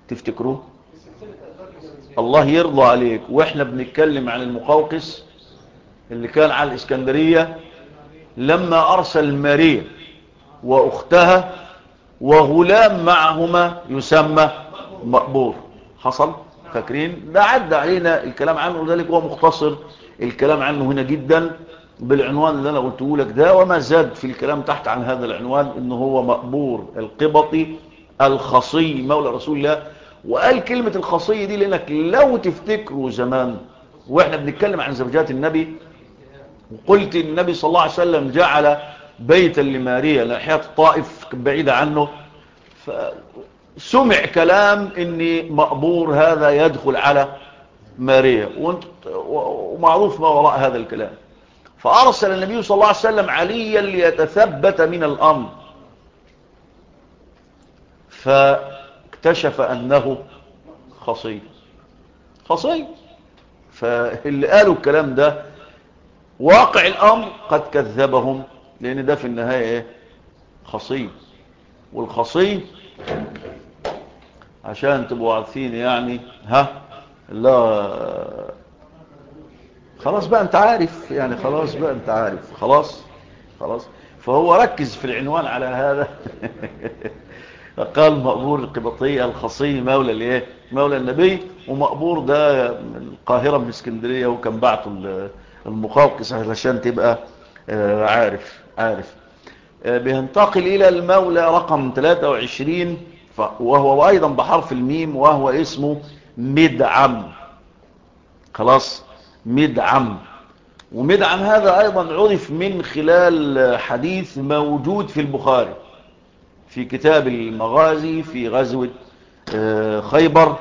تفتكروه؟ الله يرضى عليك، واحنا بنتكلم عن المقوقس اللي كان على الإسكندرية لما أرسل ماريا وأختها وغلام معهما يسمى مقبور. حصل؟ فاكرين؟ ده عدى علينا الكلام عنه، وذلك هو مختصر الكلام عنه هنا جدا بالعنوان اللي أنا قلته لك ده، وما زاد في الكلام تحت عن هذا العنوان إنه هو مقبور القبطي الخصي مولى رسول الله. وقال كلمة الخصي دي لأنك لو تفتكروا زمان وإحنا بنتكلم عن زوجات النبي، وقلت النبي صلى الله عليه وسلم جعل بيتا لماريا ناحية الطائف بعيدة عنه، فسمع كلام إن مقبور هذا يدخل على ماريا، ومعروف ما وراء هذا الكلام. فأرسل النبي صلى الله عليه وسلم عليا ليتثبت من الأمر، فاكتشف أنه خصي. فاللي قالوا الكلام ده واقع الأمر قد كذبهم، لأن ده في النهاية إيه؟ خصي. والخصي عشان تبقوا عارفين يعني لا خلاص بقى انت عارف يعني، خلاص بقى انت عارف، خلاص. فهو ركز في العنوان على هذا فقال مقبور القبطية الخصي مولى الايه؟ مولى النبي. ومقبور ده من القاهرة من اسكندرية، وكان بعته المقوقس عشان تبقى عارف. بينتقل الى المولى رقم 23 وهو ايضا بحرف الميم، وهو اسمه مدعم. خلاص، مدعم. ومدعم هذا ايضا عرف من خلال حديث موجود في البخاري في كتاب المغازي في غزوة خيبر.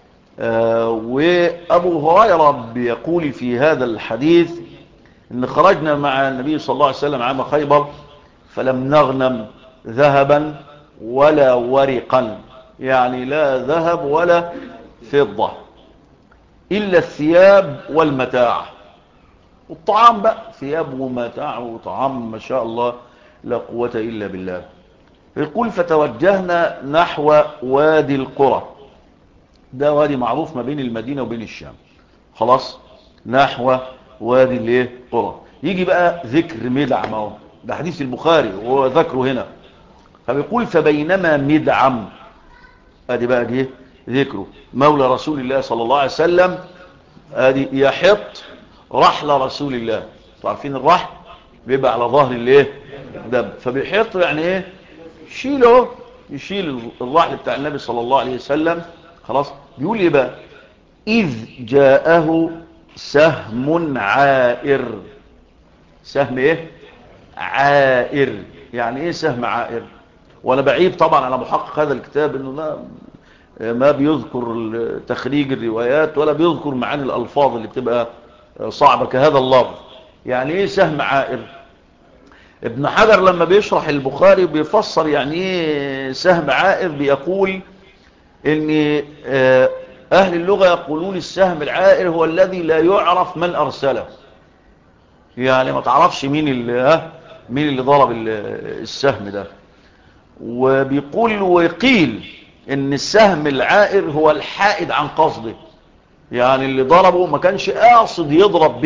وأبو هريرة بيقول في هذا الحديث إن خرجنا مع النبي صلى الله عليه وسلم عام خيبر فلم نغنم ذهبا ولا ورقا، يعني لا ذهب ولا فضة، إلا الثياب والمتاع. والطعام بقى، ثياب ومتاع وطعام ما شاء الله لا قوة إلا بالله. يقول فتوجهنا نحو وادي القرى، ده وادي معروف ما بين المدينة وبين الشام. خلاص، نحو وادي الايه؟ قرى. يجي بقى ذكر مدعم اهو، ده حديث البخاري وهو ذكره هنا. فبيقول فبينما مدعم، ادي بقى جه ذكره مولى رسول الله صلى الله عليه وسلم، ادي يحط رحل رسول الله. عارفين الرحل بيبقى على ظهر الايه؟ دب. فبيحط يعني ايه؟ يشيل الرحل بتاع النبي صلى الله عليه وسلم. خلاص، بيقول ايه بقى؟ اذ جاءه سهم عائر. سهم ايه؟ عائر. يعني ايه سهم عائر؟ وانا بعيب طبعا على محقق هذا الكتاب انه ما بيذكر تخريج الروايات ولا بيذكر معاني الالفاظ اللي بتبقى صعبة كهذا اللفظ. يعني ايه سهم عائر؟ ابن حجر لما بيشرح البخاري بيفسر يعني ايه سهم عائر، بيقول ان اهل اللغة يقولون السهم العائر هو الذي لا يعرف من ارسله، يعني ما تعرفش مين اللي ضرب السهم ده. وبيقول ويقيل ان السهم العائر هو الحائد عن قصده، يعني اللي ضربه ما كانش قاصد يضرب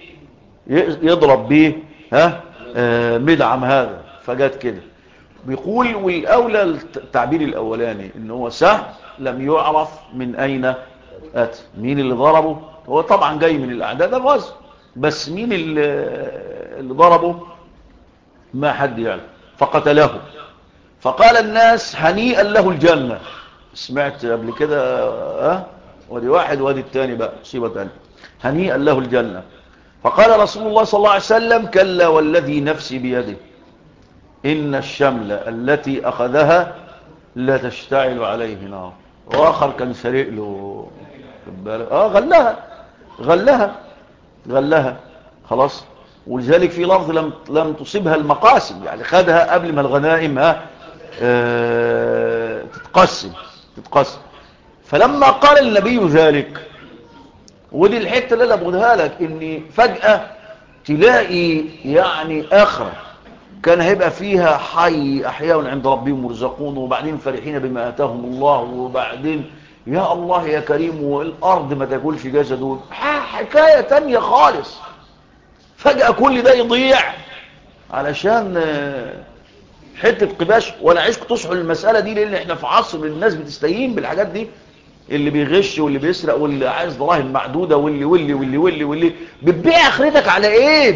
بيه مدعم هذا، فجات كده. بيقول والاولى التعبير الاولاني ان هو سهم لم يعرف من اين اتى، مين اللي ضربه. هو طبعا جاي من الاعداد الرزق، بس مين اللي ضربه ما حد يعلم. فقتله. فقال الناس هنيئا له الجنة. سمعت قبل كده ودي واحد ودي الثاني بقى مصيبة تانية. هنيئا له الجنة. فقال رسول الله صلى الله عليه وسلم كلا والذي نفسي بيده إن الشملة التي أخذها لا تشتعل عليه نار. وآخر كان سريق له غلها. خلاص. ولذلك في لفظ لم تصبها المقاسم، يعني خدها قبل ما الغنائم تتقسم. فلما قال النبي ذلك، ودي الحتة اللي انا بقولها لك، ان فجأة تلاقي يعني اخرة كان هيبقى فيها حي احياء عند ربهم مرزقون، وبعدين فرحين بما اتاهم الله، وبعدين يا الله يا كريم والأرض ما تاكلش جسده، حكاية تانية خالص. فجأة كل ده يضيع علشان حتة قباش. ولا عايزك تصحوا المسألة دي، لأن احنا في عصر الناس بتستهين بالحاجات دي، اللي بيغش واللي بيسرق واللي عايز دراهم معدودة واللي بتبيع اخرتك على ايه؟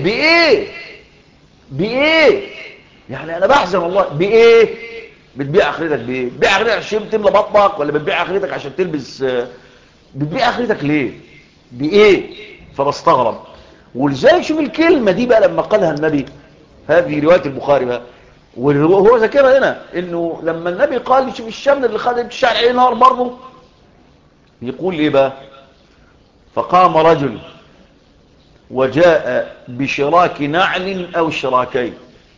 بايه؟ يعني انا بحزن والله. بايه بتبيع اخرتك؟ بايه بتبيع اخرتك؟ عشان تملى بطنك، ولا بتبيع اخرتك عشان تلبس؟ بتبيع اخرتك ليه؟ بايه؟ فبستغرب. ولذلك شوف الكلمة دي بقى لما قالها النبي، هذه رواية البخاري بقى، وهو ذكرها هنا، انه لما النبي قال شوف الشمل اللي خدت الشعر عليه نار برضه، يقول ايه بقى؟ فقام رجل وجاء بشراك نعل او شراكين.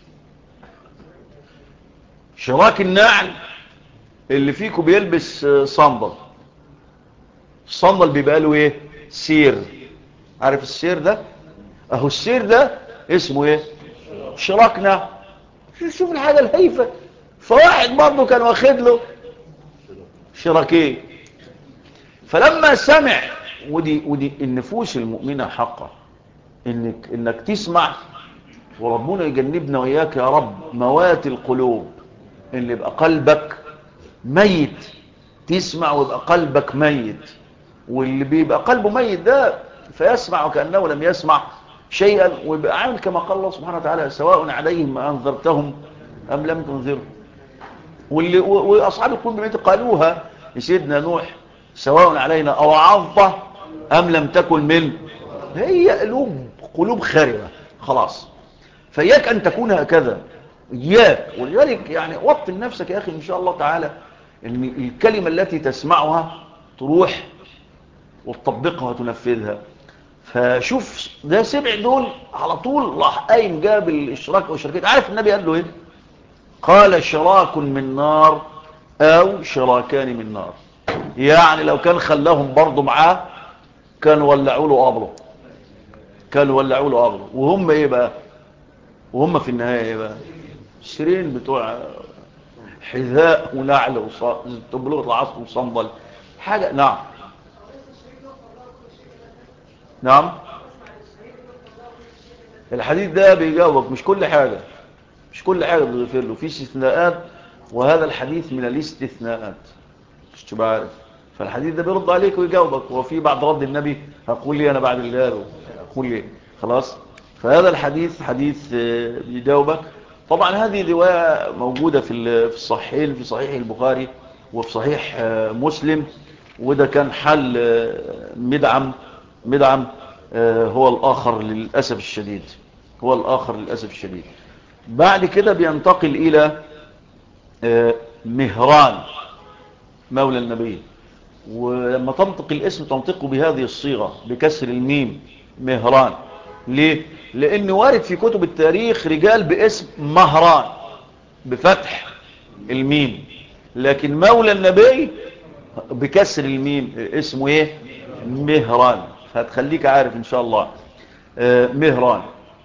شراك النعل اللي فيكم بيلبس صندل، الصندل بيبقى له ايه؟ سير. عارف السير ده؟ اهو السير ده اسمه ايه؟ شراك نعل. شوف الحاجة الهيفة. فواحد برضه كان واخد له شراكين. فلما سمع، ودي النفوس المؤمنة حقا، انك تسمع، وربنا يجنبنا وإياك يا رب موات القلوب، اللي يبقى قلبك ميت تسمع ويبقى قلبك ميت، واللي بيبقى قلبه ميت ده فيسمع وكأنه لم يسمع شيئا، ويبقى عامل كما قال الله سبحانه وتعالى سواء عليهم أنذرتهم أم لم تنذرهم. وأصحاب القلوب بميت قالوها لسيدنا نوح سواء علينا أوعظته أم لم تكن منه. هي قلوب خاربة خلاص. فإياك أن تكون هكذا، إياك. ولذلك يعني وطن نفسك يا أخي إن شاء الله تعالى إن الكلمة التي تسمعها تروح وتطبقها وتنفذها. فشوف ده سبع دول على طول راح قايم جاب الاشراك والشركات. عارف النبي قال له ايه؟ قال شراك من نار او شراكان من نار. يعني لو كان خلاهم برضه معاه كانوا ولعوا له قبره، وهم ايه بقى؟ وهم في النهايه ايه بقى؟ السرين بتوع حذاء ونعل وبلغه العصر وصندل حاجه. نعم الحديث ده بيجاوبك مش كل حاجة بتغفر له، في استثناءات، وهذا الحديث من الاستثناءات مش تبقى عارف. فالحديث ده بيرد عليك ويجاوبك. وفي بعد رد النبي هقول لي انا بعد اللي قاله هقول لي خلاص. فهذا الحديث حديث بيجاوبك. طبعا هذه رواية موجودة في الصحيحين، في صحيح البخاري وفي صحيح مسلم. وده كان حل مدعم هو الآخر للأسف الشديد. بعد كده بينتقل إلى مهران مولى النبي. ولما تنطق الاسم تنطقه بهذه الصيغة بكسر الميم مهران. ليه؟ لأن وارد في كتب التاريخ رجال باسم مهران بفتح الميم، لكن مولى النبي بكسر الميم اسمه ايه؟ مهران. فهتخليك عارف ان شاء الله مهران.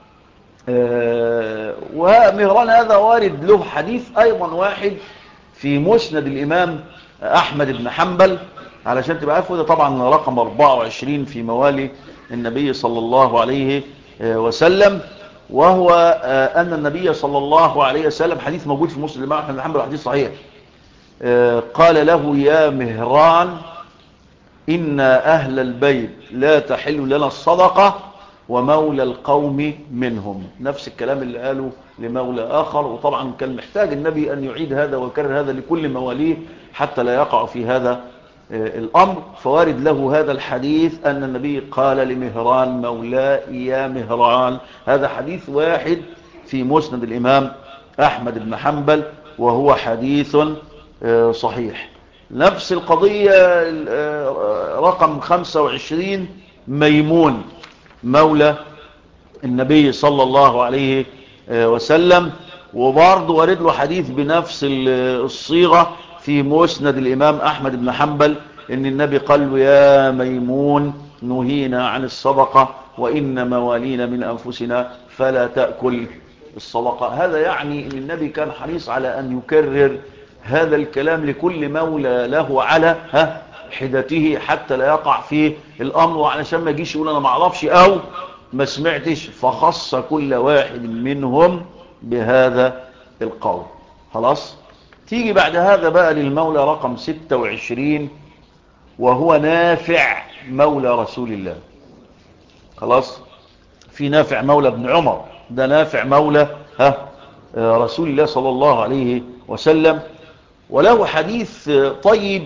ومهران هذا وارد له حديث ايضا واحد في مسند الامام احمد بن حنبل، علشان تبقى عارفه. ده طبعا رقم 24 في موالي النبي صلى الله عليه وسلم. وهو ان النبي صلى الله عليه وسلم، حديث موجود في مسند الامام احمد بن حنبل، حديث صحيح، قال له يا مهران إن أهل البيت لا تحل لنا الصدقة ومولى القوم منهم. نفس الكلام اللي قاله لمولى آخر. وطبعا كان محتاج النبي أن يعيد هذا ويكرر هذا لكل مواليه حتى لا يقع في هذا الأمر. فوارد له هذا الحديث أن النبي قال لمهران مولاي يا مهران. هذا حديث واحد في مسند الإمام أحمد بن حنبل وهو حديث صحيح. نفس القضية رقم 25 ميمون مولى النبي صلى الله عليه وسلم. وبرضه ورد له حديث بنفس الصيغة في مسند الإمام أحمد بن حنبل إن النبي قال له يا ميمون نهينا عن الصدقة وإن موالينا من أنفسنا فلا تأكل الصدقة. هذا يعني أن النبي كان حريص على أن يكرر هذا الكلام لكل مولى له على حدته حتى لا يقع في الأمر، وعلشان ما يجيش يقول أنا ما اعرفش أو ما سمعتش، فخص كل واحد منهم بهذا القول. خلاص. تيجي بعد هذا بقى للمولى رقم 26، وهو نافع مولى رسول الله. خلاص. في نافع مولى ابن عمر، ده نافع مولى رسول الله صلى الله عليه وسلم، وله حديث طيب.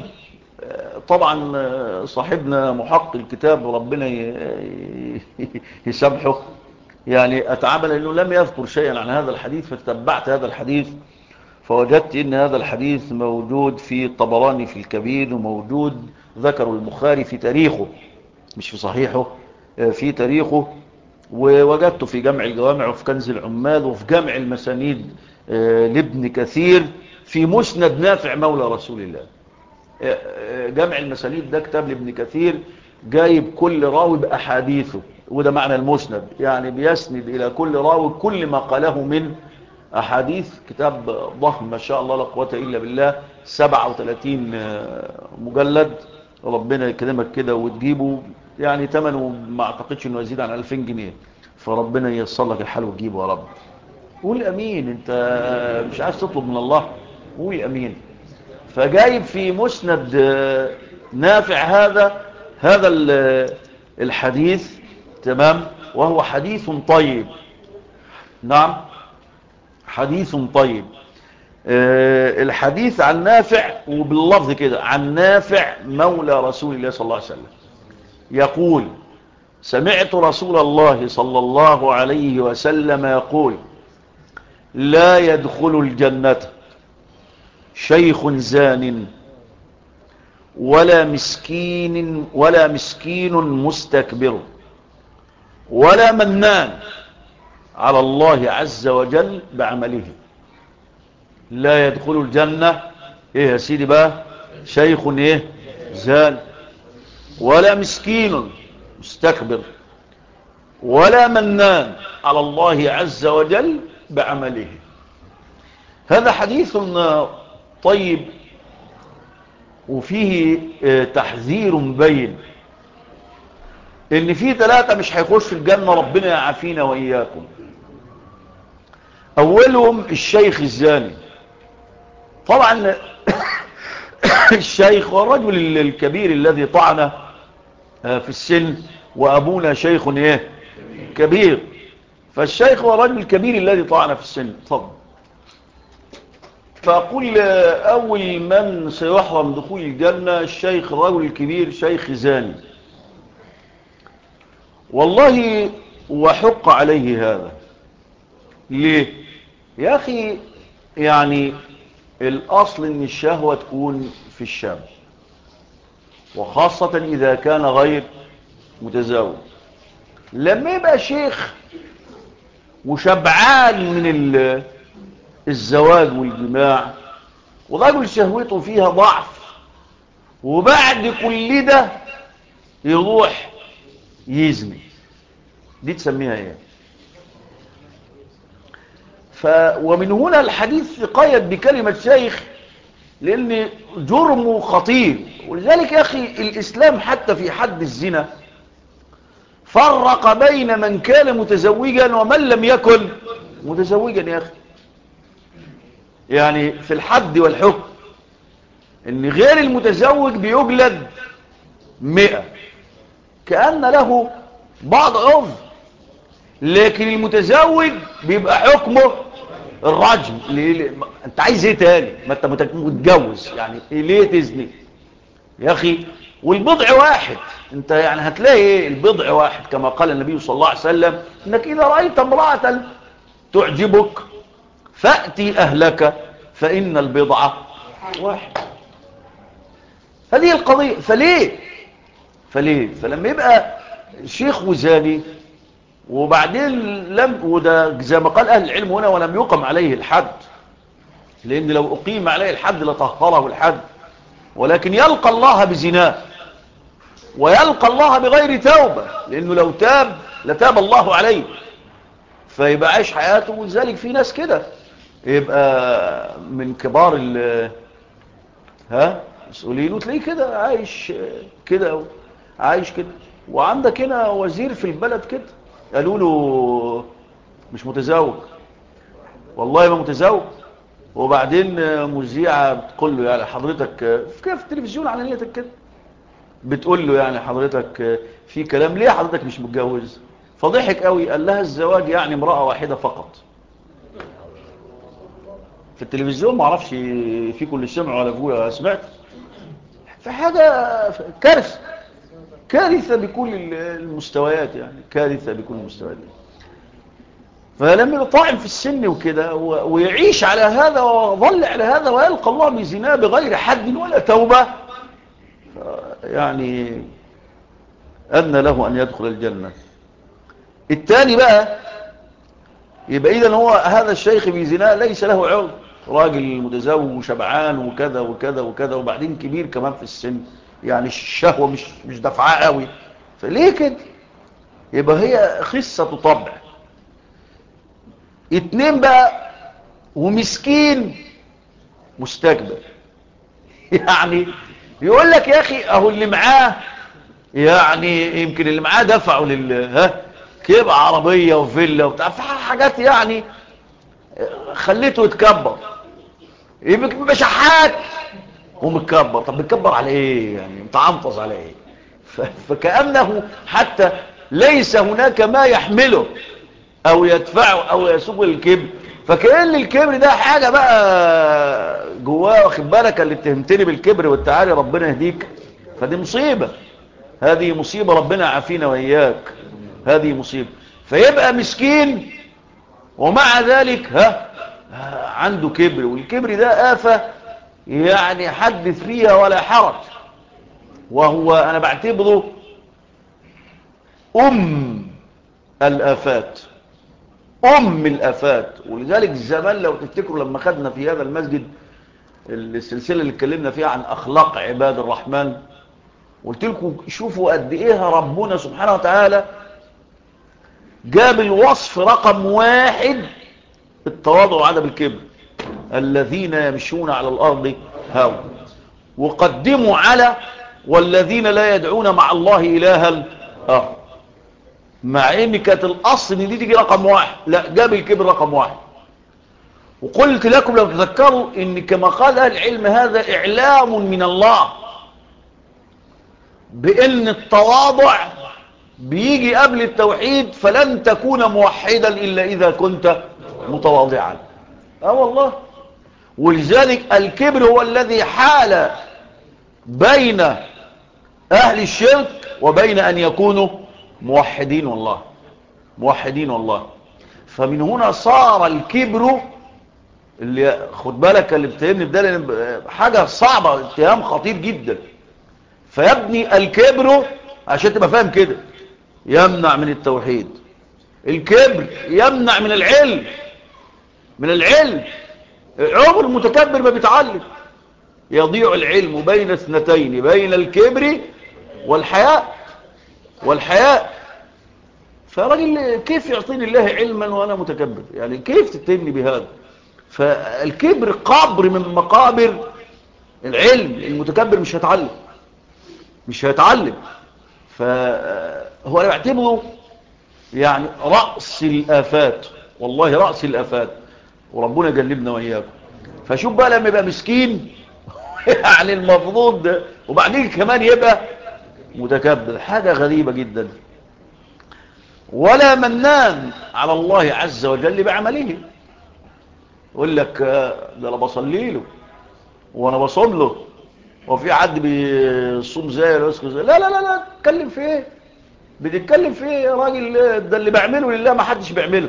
طبعا صاحبنا محقق الكتاب ربنا يسامحه، يعني أتعب لأنه لم يذكر شيئا عن هذا الحديث، فتتبعت هذا الحديث فوجدت إن هذا الحديث موجود في الطبراني في الكبير، وموجود ذكر البخاري في تاريخه، مش في صحيحه، في تاريخه، ووجدته في جمع الجوامع وفي كنز العمال وفي جمع المسانيد لابن كثير في مسند نافع مولى رسول الله. جمع المسانيد ده كتاب لابن كثير جايب كل راوي بأحاديثه، وده معنى المسند، يعني بيسند إلى كل راوي كل ما قاله من أحاديث. كتاب ضخم ما شاء الله لا قوة إلا بالله، 37 مجلد. ربنا يكرمك كده وتجيبه، يعني ثمنه ما اعتقدش انه يزيد عن 2000 جنيه، فربنا ييسر لك الحال وتجيبه يا رب. قول امين، انت مش عايز تطلب من الله، قول امين. فجايب في مسند نافع هذا الحديث، تمام، وهو حديث طيب. نعم، حديث طيب. الحديث عن نافع، وباللفظ كده، عن نافع مولى رسول الله صلى الله عليه وسلم، يقول: سمعت رسول الله صلى الله عليه وسلم يقول: لا يدخل الجنة شيخ زان ولا مسكين مستكبر ولا منان على الله عز وجل بعمله. لا يدخل الجنة ايه يا سيدي بقى؟ شيخ ايه؟ زان، ولا مسكين مستكبر، ولا منان على الله عز وجل بعمله. هذا حديث طيب، وفيه تحذير بين ان في 3 مش هيخش الجنة، ربنا يعافينا وإياكم. اولهم الشيخ الزاني. طبعا الشيخ هو الرجل الكبير الذي طعن في السن، وابونا شيخ ايه؟ كبير. فالشيخ هو الرجل الكبير الذي طعن في السن. طب فأقول أول من سيحرم دخول الجنة الشيخ الرجل الكبير، شيخ زاني. والله وحق عليه هذا. ليه يا أخي؟ يعني الأصل أن الشهوة تكون في الشاب، وخاصة إذا كان غير متزوج. لما يبقى شيخ وشبعان من الزواج والجماع، ورجل شهوته فيها ضعف، وبعد كل ده يروح يزني، دي تسميها ايه؟ ومن هنا الحديث قيد بكلمة شيخ، لان جرمه خطير. ولذلك يا اخي الاسلام حتى في حد الزنا فرق بين من كان متزوجا ومن لم يكن متزوجا يا اخي. يعني في الحد والحكم ان غير المتزوج بيجلد 100 كأن له بعض عذر، لكن المتزوج بيبقى حكمه الرجم. انت عايز ايه تاني؟ ما انت متجوز، يعني ليه تزني يا اخي؟ والبضع واحد. انت يعني هتلاقي ايه؟ البضع واحد، كما قال النبي صلى الله عليه وسلم: انك اذا رأيت امرأة تعجبك فأتي اهلك فإن البضعة واحد. هذه القضية. فلما يبقى شيخ وزاني، وبعدين وده زي ما قال أهل العلم هنا: ولم يقم عليه الحد، لأن لو أقيم عليه الحد لطهره الحد، ولكن يلقى الله بزناه، ويلقى الله بغير توبة، لأنه لو تاب لتاب الله عليه، فيبقى عايش حياته. ولذلك في ناس كده يبقى من كبار مسؤولين، وتلاقيه كده عايش كده عايش كده. وعندك هنا وزير في البلد كده قالوا له مش متزوج، والله ما متزوج. وبعدين مذيعة بتقول له يعني حضرتك في التلفزيون على نيتك كده، بتقول له يعني حضرتك في كلام ليه حضرتك مش متجوز؟ فضحك قوي، قال لها الزواج يعني امرأة واحدة فقط. في التلفزيون، ما اعرفش في كل سمع ولا ابويا سمعت. في حاجة كارثة، كارثة بكل المستويات، يعني كارثة بكل المستويات. فلما يطاعن في السن وكده ويعيش على هذا ويظل على هذا ويلقى الله بزناه بغير حد ولا توبة، يعني أن له أن يدخل الجنة. الثاني بقى يبقى إذن هو هذا الشيخ بزناه ليس له عذر، راجل متزوج وشبعان وكذا وكذا وكذا، وبعدين كبير كمان في السن، يعني الشهوة مش دفعاه قوي، فليه كده؟ يبقى هي خصة طبع. اتنين بقى ومسكين مستكبر، يعني يقول لك يا اخي اهو اللي معاه، يعني يمكن اللي معاه دفعوا كيبقى عربية وفيلا وبتاع حاجات، يعني خليته يتكبر، يبقى شحات ومتكبر. طب بتكبر على ايه؟ يعني متعنطز على ايه؟ فكأنه حتى ليس هناك ما يحمله او يدفعه او يسوق الكبر، فكأن الكبر ده حاجة بقى جواه، واخد بالك اللي اتهمتني بالكبر والتعالي ربنا يهديك، فدي مصيبة، هذه مصيبة ربنا عافينا وإياك، هذه مصيبة. فيبقى مسكين ومع ذلك عنده كبر، والكبر ده آفة يعني حدث فيها ولا حرج، وهو أنا بعتبره الآفات، الآفات. ولذلك زمان لو تفتكروا لما خدنا في هذا المسجد السلسلة اللي اتكلمنا فيها عن أخلاق عباد الرحمن، قلت لكم شوفوا قد إيه ربنا سبحانه وتعالى جاب الوصف رقم 1 التواضع وعدم الكبر، الذين يمشون على الأرض هاونا، وقدموا على والذين لا يدعون مع الله إلها آخر، مع ان كانت الاصل ان دي تيجي رقم 1، لا جاب الكبر رقم 1. وقلت لكم لو تذكروا ان كما قال اهل العلم هذا اعلام من الله بان التواضع بيجي قبل التوحيد، فلن تكون موحدا الا اذا كنت متواضعا. والله. ولذلك الكبر هو الذي حال بين اهل الشرك وبين ان يكونوا موحدين والله، موحدين والله. فمن هنا صار الكبر، اللي خد بالك اللي بتهمني ده حاجة صعبة، اتهام خطير جدا. فيبني الكبر عشان تبقى فاهم كده يمنع من التوحيد، الكبر يمنع من العلم، من العلم. عمر المتكبر ما بيتعلم، يضيع العلم بين اثنتين، بين الكبر والحياء، فراجل كيف يعطيني الله علما وانا متكبر؟ يعني كيف تتهمني بهذا؟ فالكبر قبر من مقابر العلم، المتكبر مش هيتعلم. فهو انا بعتبره يعني رأس الآفات، والله رأس الآفات، وربنا يجنبنا وإياكم. فشوف بقى لما يبقى مسكين يعني المفروض ده، وبعدين كمان يبقى متكبر، حاجة غريبة جدا. ولا منان على الله عز وجل بعمله، يقول لك ده انا بصلي له وانا بصوم له، وفي حد بيصوم زي ويسكت زي؟ لا لا لا لا، تتكلم في ايه؟ بتتكلم في ايه يا راجل؟ ده اللي بعمله لله ما حدش بيعمله،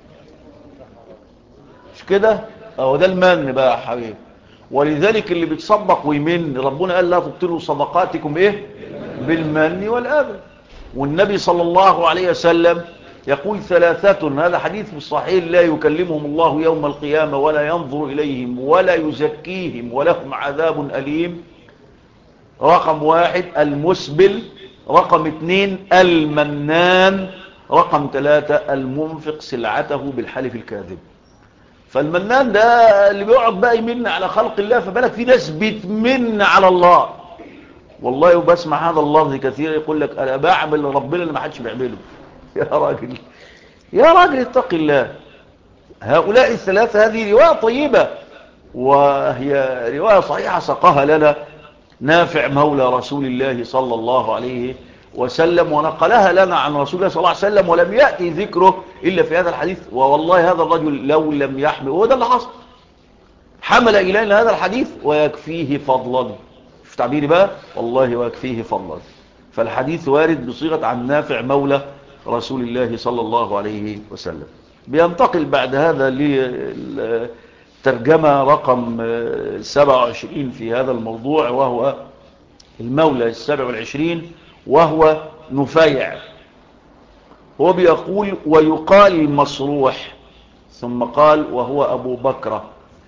مش كده؟ اهو ده المن بقى يا حبيبي. ولذلك اللي بيتصدق ويمن، ربنا قال لا تبطلوا صدقاتكم ايه؟ بالمن والاذى. والنبي صلى الله عليه وسلم يقول 3، هذا حديث في الصحيح: لا يكلمهم الله يوم القيامة ولا ينظر إليهم ولا يزكيهم ولهم عذاب أليم. رقم 1 المسبل، رقم 2 المنان، رقم 3 المنفق سلعته بالحلف الكاذب. فالمنان ده اللي بيقعد بقى يمن على خلق الله، فبالك في ناس بتمن على الله. والله وبسمع هذا اللفظ كثير، يقول لك انا بعمل ربنا اللي ما حدش بيعمله. يا راجل، يا راجل اتق الله. هؤلاء الثلاثة هذه رواية طيبة، وهي رواية صحيحة سقها لنا نافع مولى رسول الله صلى الله عليه وسلم، ونقلها لنا عن رسول الله صلى الله عليه وسلم، ولم يأتي ذكره إلا في هذا الحديث. والله هذا الرجل لو لم يحمل، هو ده اللي حصل، حمل إلينا هذا الحديث ويكفيه فضلا. شوف تعبيري بقى، والله ويكفيه فضلا. فالحديث وارد بصيغة عن نافع مولى رسول الله صلى الله عليه وسلم. بينتقل بعد هذا للترجمة رقم 27 في هذا الموضوع، وهو المولى 27، وهو نفيع. هو بيقول ويقال مصروح، ثم قال وهو أبو بكر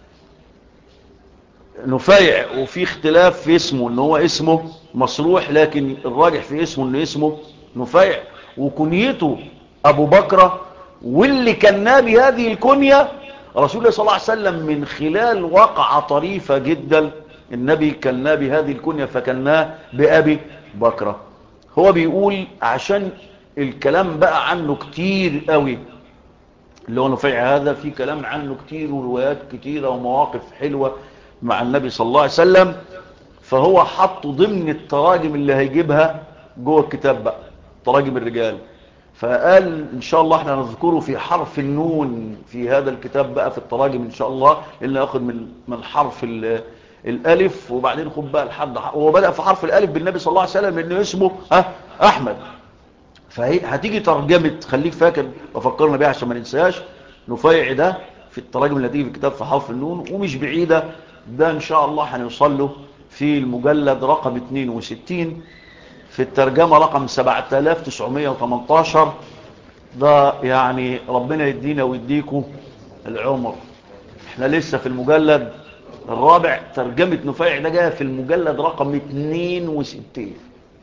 نفيع. وفي اختلاف في اسمه، ان هو اسمه مصروح، لكن الراجح في اسمه انه اسمه نفيع، وكنيته ابو بكر. واللي كان بهذه الكنية رسول الله صلى الله عليه وسلم من خلال وقعة طريفة جدا. النبي كان بهذه الكنية فكناه بأبي بكر. هو بيقول عشان الكلام بقى عنه كتير قوي، اللي هو نفيع هذا في كلام عنه كتير وروايات كتيرة ومواقف حلوة مع النبي صلى الله عليه وسلم، فهو حطه ضمن التراجم اللي هيجيبها جوه الكتاب بقى، تراجم الرجال. فقال ان شاء الله احنا نذكره في حرف النون في هذا الكتاب بقى في التراجم ان شاء الله، اللي ناخد من حرف الالف، وبعدين خد بقى لحد هو بدأ في حرف الالف بالنبي صلى الله عليه وسلم انه اسمه احمد. فهتيجي ترجمة، خليك فاكر وفكرنا بيها عشان ما ننساش، نفيع ده في التراجم اللي هتيجي في الكتاب في حرف النون، ومش بعيدة. ده ان شاء الله هنوصل له في المجلد رقم 62 في الترجمة رقم 7918. ده يعني ربنا يدينا ويديكم العمر. احنا لسه في المجلد الرابع، ترجمة نفيع ده جاء في المجلد رقم 62.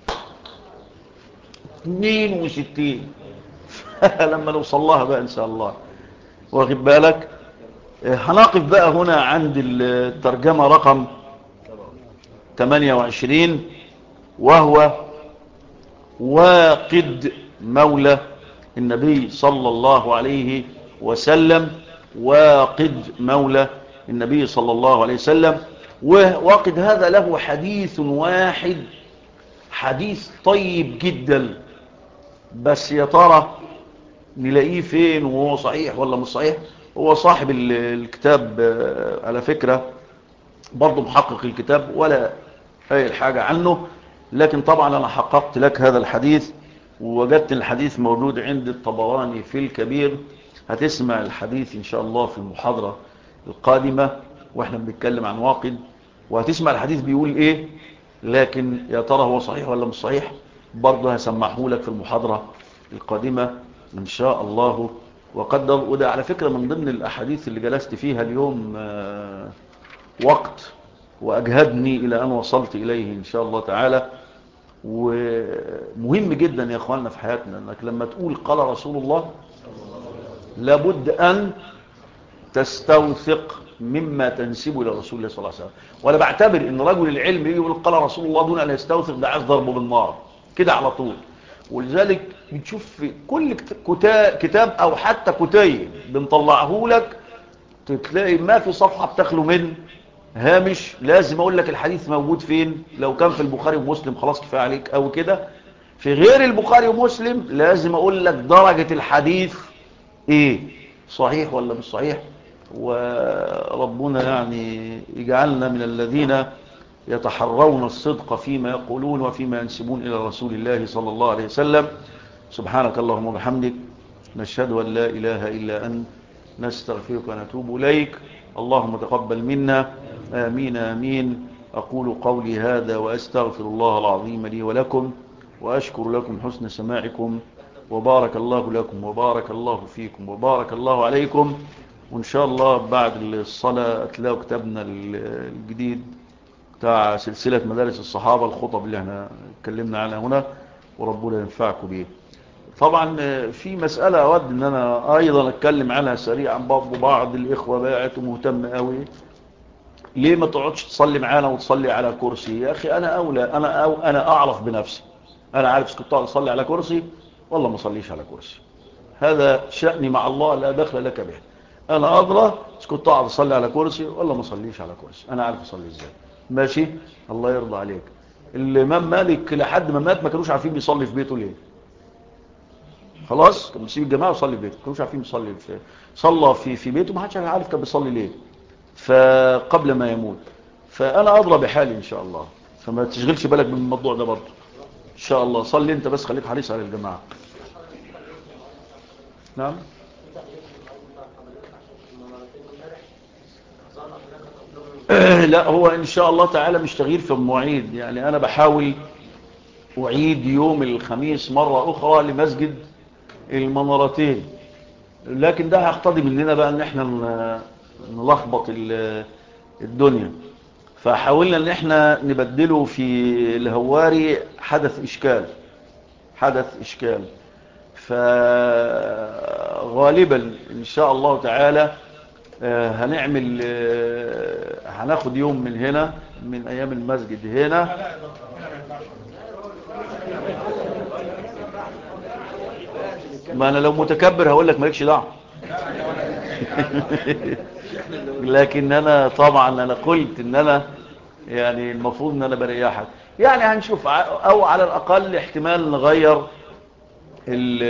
لما نوصل لها بقى ان شاء الله، واخد بالك. هنقف بقى هنا عند الترجمة رقم 28، وهو واقد مولى النبي صلى الله عليه وسلم. واقد مولى النبي صلى الله عليه وسلم. وواقد هذا له حديث واحد، حديث طيب جدا، بس يا ترى نلاقيه فين وهو صحيح ولا مش صحيح؟ هو صاحب الكتاب على فكرة برضه محقق الكتاب ولا أي حاجة عنه، لكن طبعا أنا حققت لك هذا الحديث ووجدت الحديث موجود عند الطبراني في الكبير. هتسمع الحديث إن شاء الله في المحاضرة القادمة وإحنا بنتكلم عن واقد، وهتسمع الحديث بيقول إيه، لكن يا ترى هو صحيح ولا مش صحيح برضه هسمعه لك في المحاضرة القادمة إن شاء الله وقدر. وده على فكرة من ضمن الأحاديث اللي جلست فيها اليوم وقت وأجهدني إلى أن وصلت إليه إن شاء الله تعالى. ومهم جدا يا أخواننا في حياتنا أنك لما تقول قال رسول الله لابد أن تستوثق مما تنسبه لرسول الله صلى الله عليه وسلم. وأنا بعتبر أن رجل العلم يجي يقول قال رسول الله دون أن يستوثق، ده عايز ضربه بالنار كده على طول. ولذلك بتشوف في كل كتاب أو حتى كتيب بنطلعه لك تلاقي ما في صفحة بتخلو من هامش لازم اقول لك الحديث موجود فين. لو كان في البخاري ومسلم خلاص كفايه عليك او كده، في غير البخاري ومسلم لازم اقول لك درجة الحديث ايه، صحيح ولا مش صحيح. وربنا يعني يجعلنا من الذين يتحرون الصدق فيما يقولون وفيما ينسبون الى رسول الله صلى الله عليه وسلم. سبحانك اللهم وبحمدك، نشهد ان لا اله الا انت، نستغفرك ونتوب إليك. اللهم تقبل منا، آمين آمين. أقول قولي هذا وأستغفر الله العظيم لي ولكم، وأشكر لكم حسن سماعكم، وبارك الله لكم وبارك الله فيكم وبارك الله عليكم. وإن شاء الله بعد الصلاة تلاقوا كتابنا الجديد بتاع سلسلة مدارس الصحابة، الخطب اللي احنا اتكلمنا عنها هنا، وربنا ينفعكم به. طبعا في مسألة أود أن أنا أيضا أتكلم عنها سريعا. بعض الإخوة باعت ومهتم قوي، ليه ما تقعدش تصلي معانا وتصلي على كرسي؟ يا أخي أنا أولى، أنا أعرف بنفسي، أنا عارف كنت أقعد أصلي على كرسي والله ما أصليش على كرسي. هذا شأني مع الله لا دخل لك به. أنا أدرى كنت أقعد أصلي على كرسي والله ما أصليش على كرسي، أنا عارف أصلي إزاي. ماشي، الله يرضى عليك. الإمام مالك لحد ما مات ما كانوش عارفين بيصلي في بيته ليه. خلاص كان بيسيب الجماعة ويصلي في بيته، ما كانوش عارفين يصلي صلى في بيته، ما حدش عارف كان بيصلي ليه فقبل ما يموت. فأنا أدرى بحالي إن شاء الله، فما تشغلش بالك بالموضوع ده برضه إن شاء الله. صلي أنت بس، خليك حريص على الجماعة. نعم. لا هو إن شاء الله تعالى مش تغيير في المواعيد، يعني أنا بحاول أعيد يوم الخميس مرة أخرى لمسجد المنارتين، لكن ده هيقتضي مننا بقى ان احنا نلخبط الدنيا. فحاولنا ان احنا نبدله في الهواري، حدث اشكال. فغالبا ان شاء الله تعالى هنعمل هناخد يوم من هنا من ايام المسجد هنا. ما انا لو متكبر هقول لك مالكش دعوه. لكن انا طبعا انا قلت ان انا يعني المفروض ان انا بريحك، يعني هنشوف او على الاقل احتمال نغير ال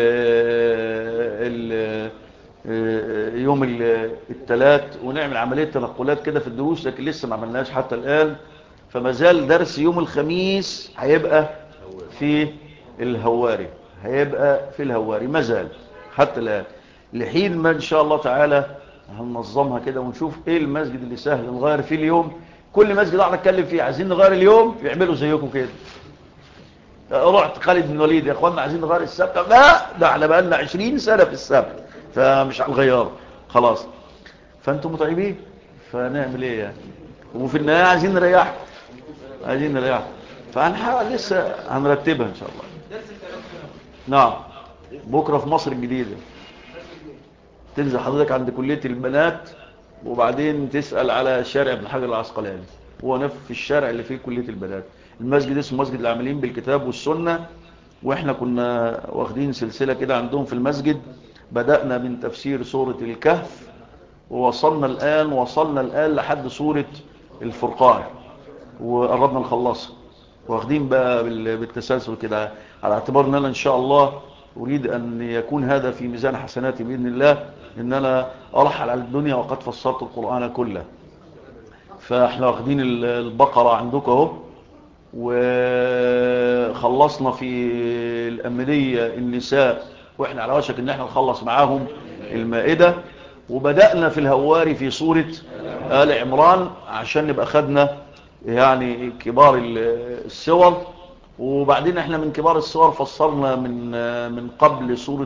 ال يوم الثلاث ونعمل عملية تنقلات كده في الدروس، لكن لسه ما عملناش حتى الآن. فما زال درس يوم الخميس هيبقى في الهواري، ما زال حتى الآن، لحين ما إن شاء الله تعالى هننظمها كده ونشوف إيه المسجد اللي سهل نغير فيه اليوم. كل مسجد اقعد اتكلم فيه عايزين نغير اليوم يعملوا زيكم كده. رحت خالد بن الوليد يا اخوانا عايزين نغير السبت، لا ده احنا بقالنا 20 سنه في السبت فمش هنغيره خلاص. فانتم متعبين فنعمل ايه يعني؟ وفي النهايه عايزين نريح. فهنحاول لسه هنرتبها ان شاء الله. نعم بكره في مصر الجديده، تنزل حضرتك عند كليه البنات وبعدين تسال على شارع ابن حجر العسقلاني، هو نفس في الشارع اللي فيه كليه البنات. المسجد اسمه مسجد العاملين بالكتاب والسنه، واحنا كنا واخدين سلسله كده عندهم في المسجد، بدأنا من تفسير سوره الكهف وصلنا الآن لحد سورة الفرقان وقربنا نخلصها، واخدين بقى بالتسلسل كده، على اعتبار ان انا ان شاء الله اريد ان يكون هذا في ميزان حسناتي باذن الله، ان انا ارحل على الدنيا وقد فسرت القرآن كله. فاحنا واخدين البقرة عندكم اهو، وخلصنا في الأمنية النساء، واحنا على وشك ان احنا نخلص معاهم المائدة، وبدأنا في الهواري في سورة آل عمران عشان نبقى خدنا يعني كبار السور. وبعدين احنا من كبار السور فصلنا من قبل سورة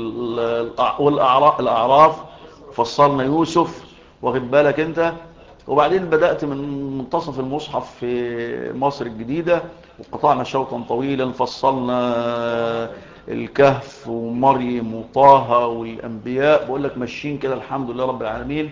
الأعراف، فصلنا يوسف، واخد بالك انت. وبعدين بدأت من منتصف المصحف في مصر الجديدة وقطعنا شوطا طويلا، فصلنا الكهف ومريم وطه والأنبياء. بقول لك ماشيين كده الحمد لله رب العالمين،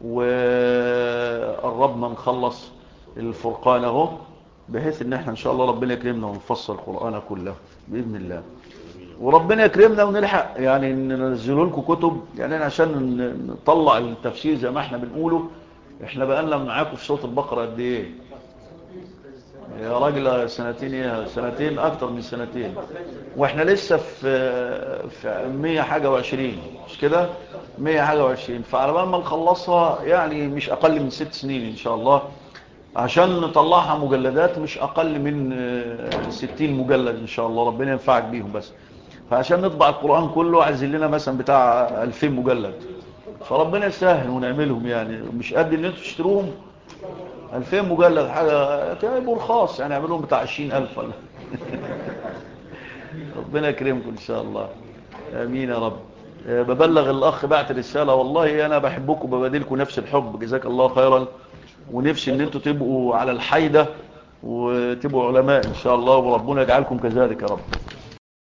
وقربنا نخلص الفرقان اهو، بحيث ان احنا ان شاء الله ربنا يكرمنا ونفصل القرآن كله بإذن الله، وربنا يكرمنا ونلحق يعني ننزلوا لكم كتب، يعني عشان نطلع التفسير زي ما احنا بنقوله. احنا بقالنا معاكم في صوت البقرة قد ايه يا راجل؟ سنتين اكتر من سنتين، واحنا لسه في 100 حاجة وعشرين، مش كده؟ 100 حاجة وعشرين، فعلى بال ما نخلصها يعني مش اقل من 6 سنين ان شاء الله، عشان نطلعها مجلدات مش اقل من 60 مجلد ان شاء الله، ربنا ينفعك بيهم. بس فعشان نطبع القرآن كله عايزين لنا مثلا بتاع 2000 مجلد، فربنا يسهل ونعملهم، يعني مش قد ان انتوا تشتروهم 2000 مجلد حاجة يبقوا رخاص، يعني يعملهم بتاع 20,000 ولا ربنا يكرمكم ان شاء الله، امين يا رب. ببلغ الاخ بعت رسالة، والله انا بحبكم ببادلكم نفس الحب، جزاك الله خيرا، ونفسي ان انتوا تبقوا على الحيدة وتبقوا علماء ان شاء الله، وربنا يجعلكم كذلك يا رب.